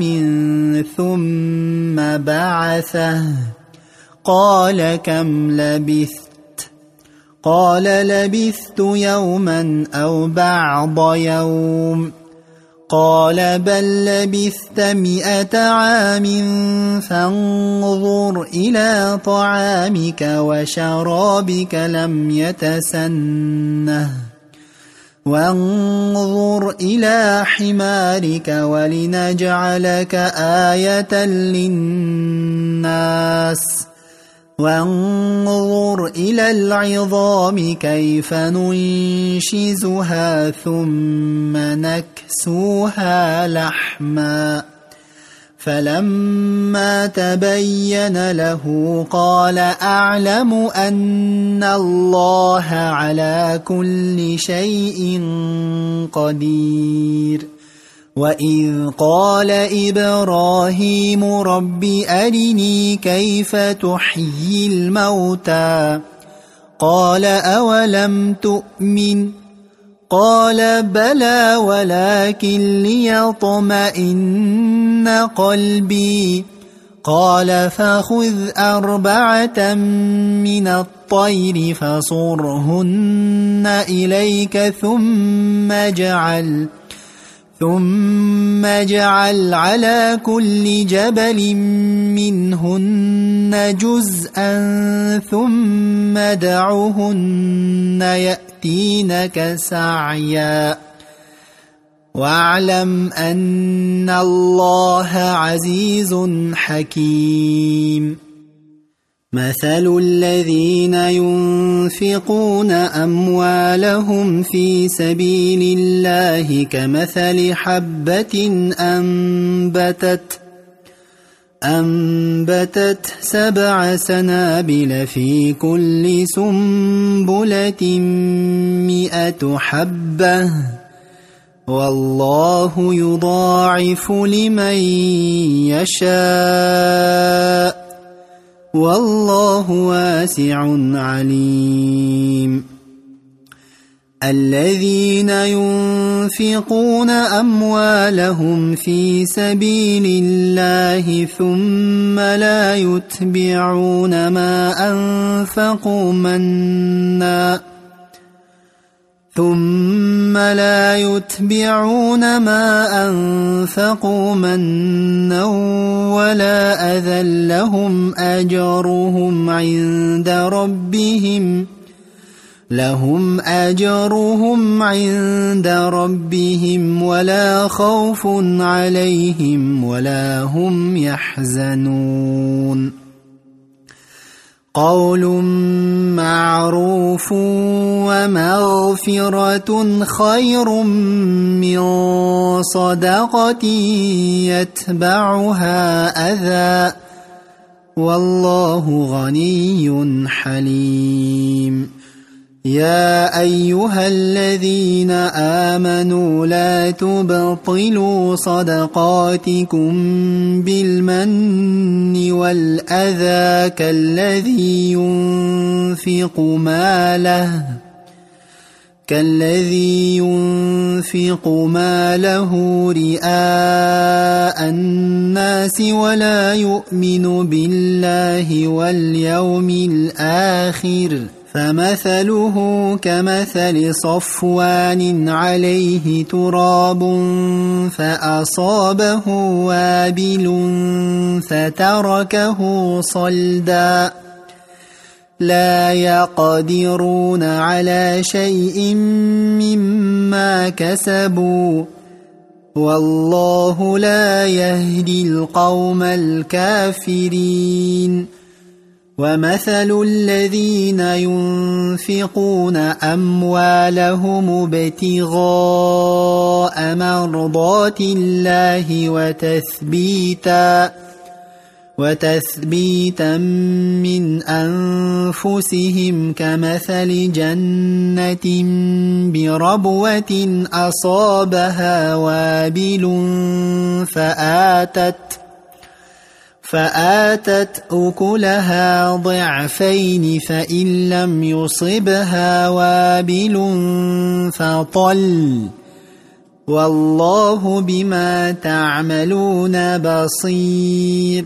ثم بعثه قال كم لبثت قال لبثت يوما أو بعض يوم قال بل لبثت مئة عام فانظر إلى طعامك وشرابك لم يتسنه وانظر إلى حمارك ولنجعلك آية للناس وانظر إلى العظام كيف ننشزها ثم نكسوها لحما فلما تبين له قال أعلم أن الله على كل شيء قدير وإذ قال إبراهيم رب أرني كيف تحيي الموتى قال أولم تؤمن قال بلى ولكن ليطمئن قلبي قال فخذ أربعة من الطير فصرهن إليك ثم اجعل ثم اجعل على كل جبل منهن جزءا ثم دعهن يأتينك سعيا واعلم أن الله عزيز حكيم مثل الذين ينفقون أموالهم في سبيل الله كمثل حبة أنبتت أنبتت سبع سنابل في كل سنبلة مئة حبة والله يضاعف لمن يشاء والله واسع عليم الذين ينفقون أموالهم في سبيل الله ثم لا يتبعون ما أنفقوا منا ثم لا يتبعون ما أنفقوا منا ولا أذى لهم أجرهم عند ربهم لهم أجرهم عند ربهم ولا خوف عليهم ولا هم يحزنون قول معروف ومغفرة خير من صدقة يتبعها أذى والله غني حليم يا أيها الذين آمنوا لا تبطلوا صدقاتكم بالمن والأذى كالذي ينفق ماله كالذي ينفق ماله رئاء الناس ولا يؤمن بالله واليوم الآخر فمثله كمثل صفوان عليه تراب فأصابه وابل فتركه صلدا لا يقدرون على شيء مما كسبوا والله لا يهدي القوم الكافرين ومثل الذين ينفقون أموالهم ابتغاء مرضات الله وتثبيتا وتثبيتا من أنفسهم كمثل جنة بربوة أصابها وابل فآتت فآتت أكلها ضعفين فإن لم يصبها وابل فطل والله بما تعملون بصير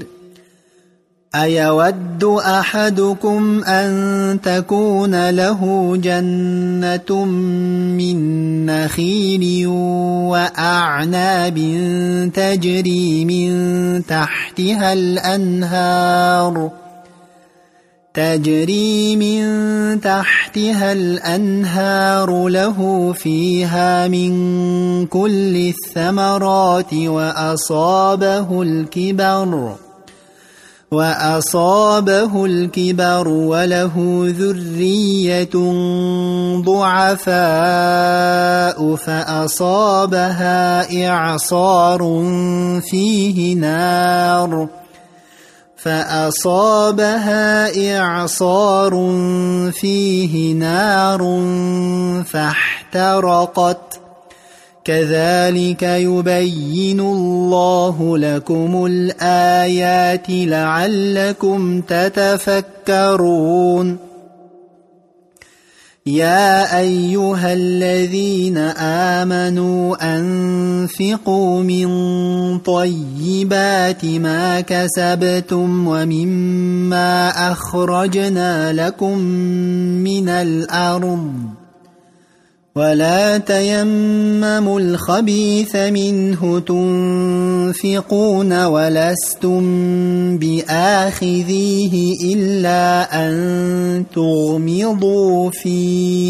أيود أحدكم أن تكون له جنة من نخيل وأعناب تجري من تحتها الأنهار تجري من تحتها الأنهار له فيها من كل الثمرات وأصابه الكبر وأصابه الكبر وله ذرية ضعفاء فأصابها إعصار فيه نار فأصابها إعصار فيه نار فاحترقت كذلك يبين الله لكم الآيات لعلكم تتفكرون يا أيها الذين آمنوا أنفقوا من طيبات ما كسبتم ومما أخرجنا لكم من الأرض ولا تيمموا الخبيث منه تنفقون ولستم بآخذيه إلا أن تغمضوا فيه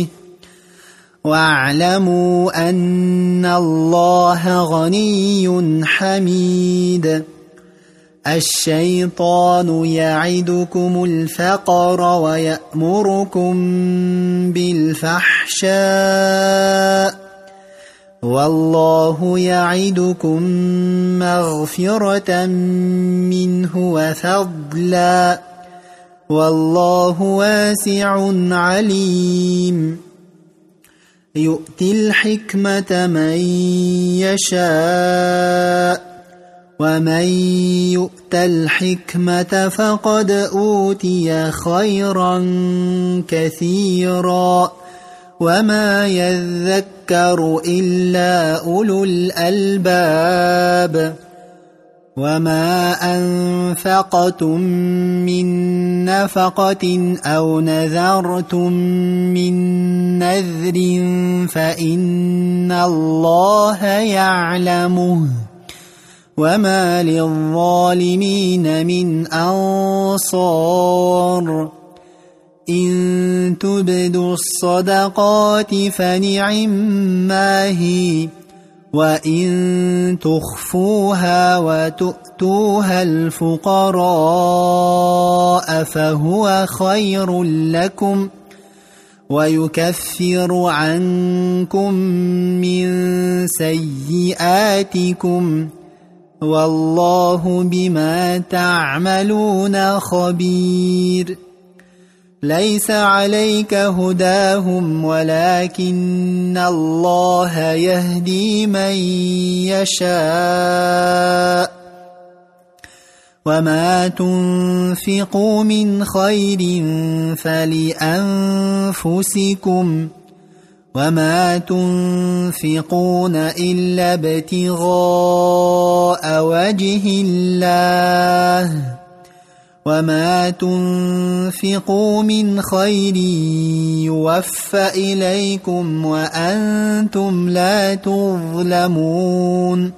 واعلموا أن الله غني حميد الشيطان يعدكم الفقر ويأمركم بالفحشاء والله يعدكم مغفرة منه وفضلا والله واسع عليم يؤتي الحكمة من يشاء ومن يؤت الحكمة فقد أوتي خيرا كثيرا وما يذكر إلا أولو الألباب وما أنفقتم من نفقة أو نذرتم من نذر فإن الله يعلمه وما للظالمين من أنصار إن تبدوا الصدقات فنعما هي وإن تخفوها وتؤتوها الفقراء فهو خير لكم ويكفر عنكم من سيئاتكم والله بما تعملون خبير ليس عليك هداهم ولكن الله يهدي من يشاء وما تنفقوا من خير فلأنفسكم وما تنفقون إلا ابتغاء وجه الله وما تنفقوا من خير يوفى إليكم وأنتم لا تظلمون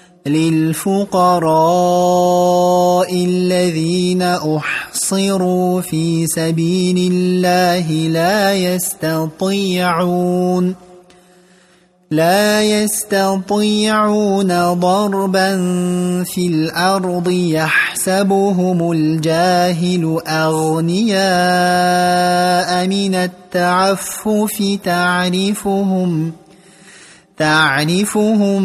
للفقراء الذين أحصروا في سبيل الله لا يستطيعون لا يستطيعون ضربا في الأرض يحسبهم الجاهل أغنياء من التعفف تعرفهم تعرفهم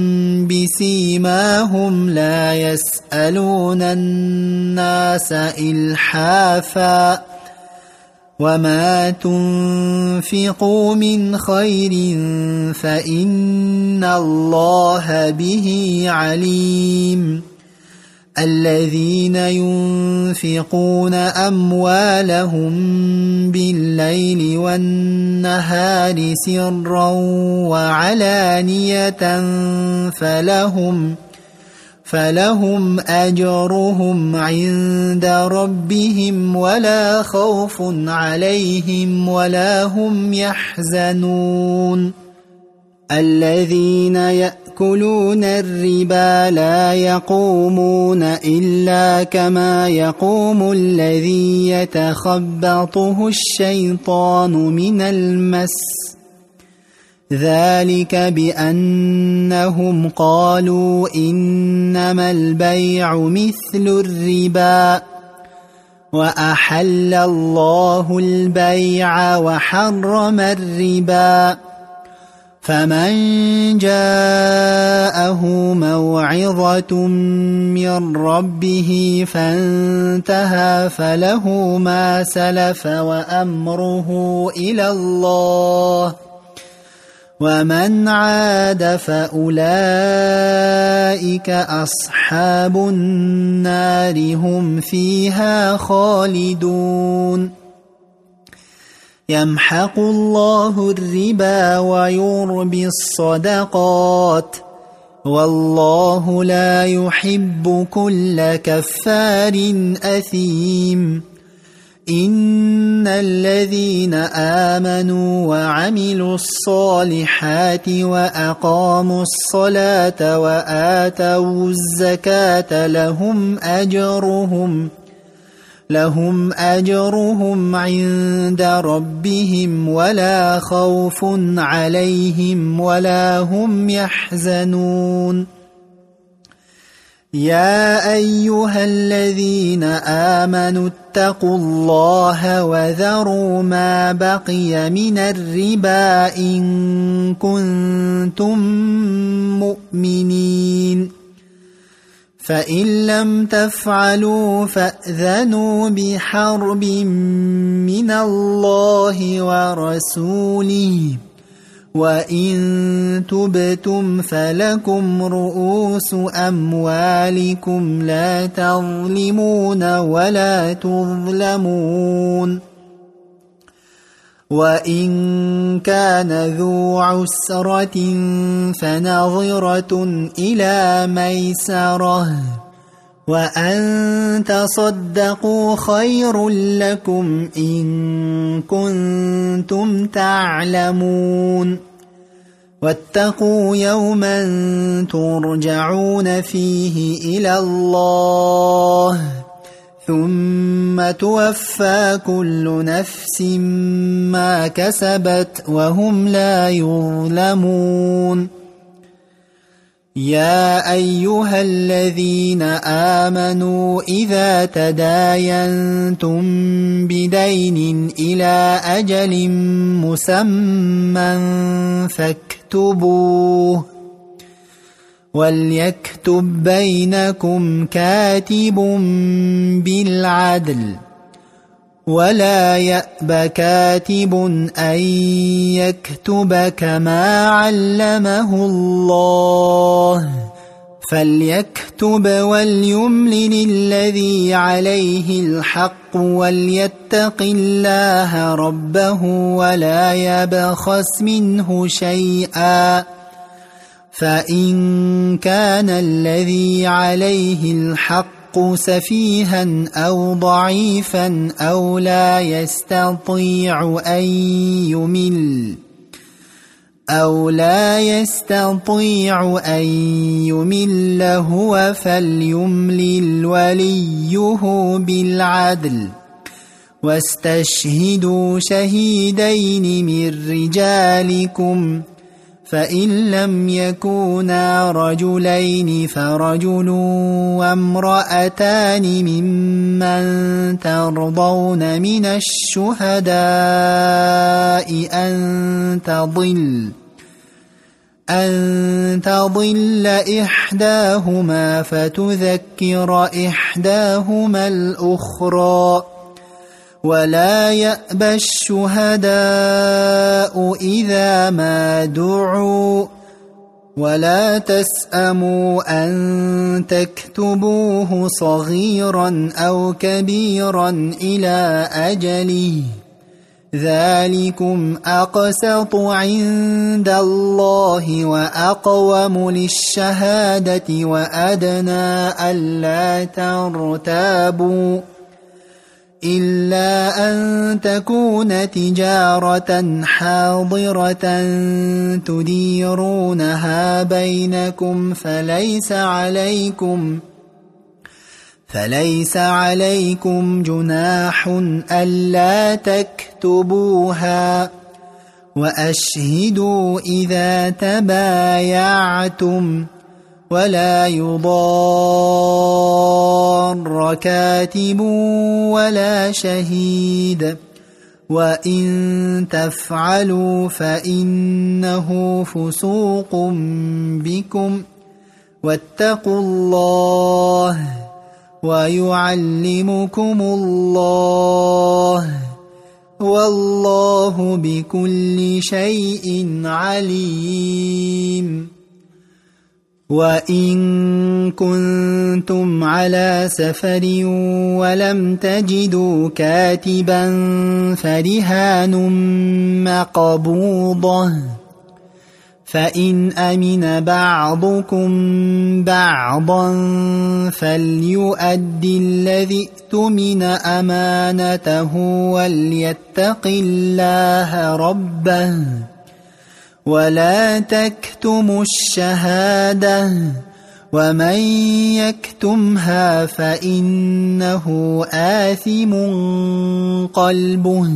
بسيماهم لا يسألون الناس إلحافا وما تنفقوا من خير فإن الله به عليم الذين ينفقون أموالهم بالليل والنهار سرا وعلانية فلهم فلهم أجرهم عند ربهم ولا خوف عليهم ولا هم يحزنون الذين يأكلون الربا لا يقومون إلا كما يقوم الذي يتخبطه الشيطان من المس ذلك بأنهم قالوا إنما البيع مثل الربا وأحل الله البيع وحرم الربا فمن جاءه موعظة من ربه فانتهى فله ما سلف وأمره إلى الله ومن عاد فأولئك أصحاب النار هم فيها خالدون يمحق الله الربا ويربي الصدقات والله لا يحب كل كفار أثيم إن الذين آمنوا وعملوا الصالحات وأقاموا الصلاة وآتوا الزكاة لهم أجرهم لهم أجرهم عند ربهم ولا خوف عليهم ولا هم يحزنون يا أيها الذين آمنوا اتقوا الله وذروا ما بقي من الربا إن كنتم مؤمنين فإن لم تفعلوا فأذنوا بحرب من الله ورسوله وإن تبتم فلكم رؤوس أموالكم لا تظلمون ولا تظلمون وإن كان ذو عسرة فنظرة إلى ميسرة وأن تصدقوا خير لكم إن كنتم تعلمون واتقوا يوما ترجعون فيه إلى الله ثم توفى كل نفس ما كسبت وهم لا يظلمون يا أيها الذين آمنوا إذا تداينتم بدين إلى أجل مسمى فاكتبوه وليكتب بينكم كاتب بالعدل ولا يأب كاتب أن يكتب كما علمه الله فليكتب وليملل الذي عليه الحق وليتق الله ربه ولا يبخس منه شيئا فإن كان الذي عليه الحق سفيها أو ضعيفا أو لا يستطيع أن يمل أو لا يستطيع أن يمل هو فليملل وليه بالعدل واستشهدوا شهيدين من رجالكم فإن لم يكونا رجلين فرجل وامرأتان ممن ترضون من الشهداء أن تضل أن تضل إحداهما فتذكر إحداهما الأخرى ولا يأبى الشهداء إذا ما دعوا ولا تسأموا أن تكتبوه صغيرا أو كبيرا إلى أجله ذلكم أقسط عند الله وأقوم للشهادة وأدنى ألا ترتابوا إلا أن تكون تجارة حاضرة تديرونها بينكم فليس عليكم فليس عليكم جناح ألا تكتبوها وأشهدوا إذا تبايعتم ولا يضار كاتب ولا شهيد وإن تفعلوا فإنه فسوق بكم واتقوا الله ويعلمكم الله والله بكل شيء عليم وإن كنتم على سفر ولم تجدوا كاتبا فرهان مقبوضة فإن أمن بعضكم بعضا فليؤد الذي اؤتمن أمانته وليتق الله ربه ولا تكتموا الشهادة ومن يكتمها فإنه آثم قلبه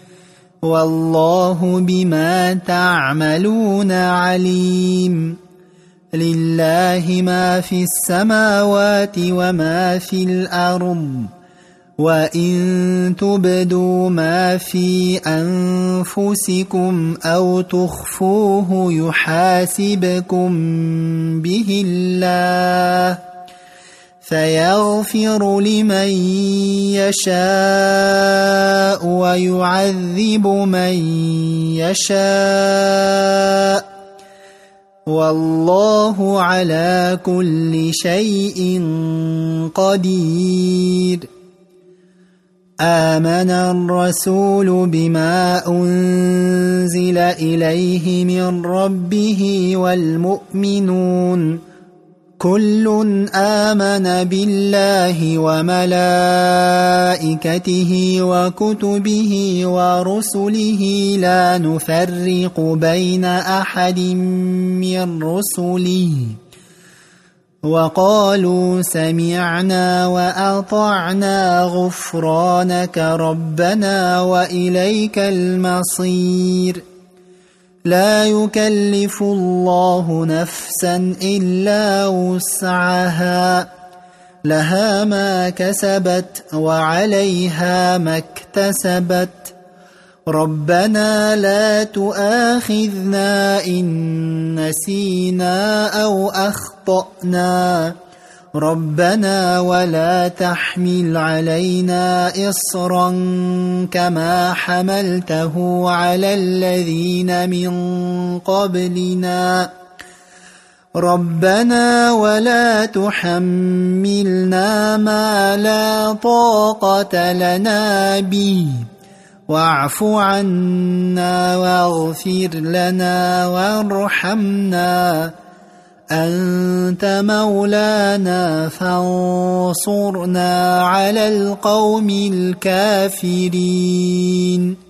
والله بما تعملون عليم لله ما في السماوات وما في الأرض وإن تبدوا ما في أنفسكم أو تخفوه يحاسبكم به الله فيغفر لمن يشاء ويعذب من يشاء والله على كل شيء قدير آمن الرسول بما أنزل إليه من ربه والمؤمنون كل آمن بالله وملائكته وكتبه ورسله لا نفرق بين أحد من رسله وقالوا سمعنا وأطعنا غفرانك ربنا وإليك المصير لا يكلف الله نفسا إلا وسعها لها ما كسبت وعليها ما اكتسبت ربنا لا تؤاخذنا إن نسينا أو أخطأنا ربنا ولا تحمل علينا إصرا كما حملته على الذين من قبلنا ربنا ولا تحملنا ما لا طاقة لنا به واعف عنا واغفر لنا وارحمنا أنت مولانا فانصرنا على القوم الكافرين.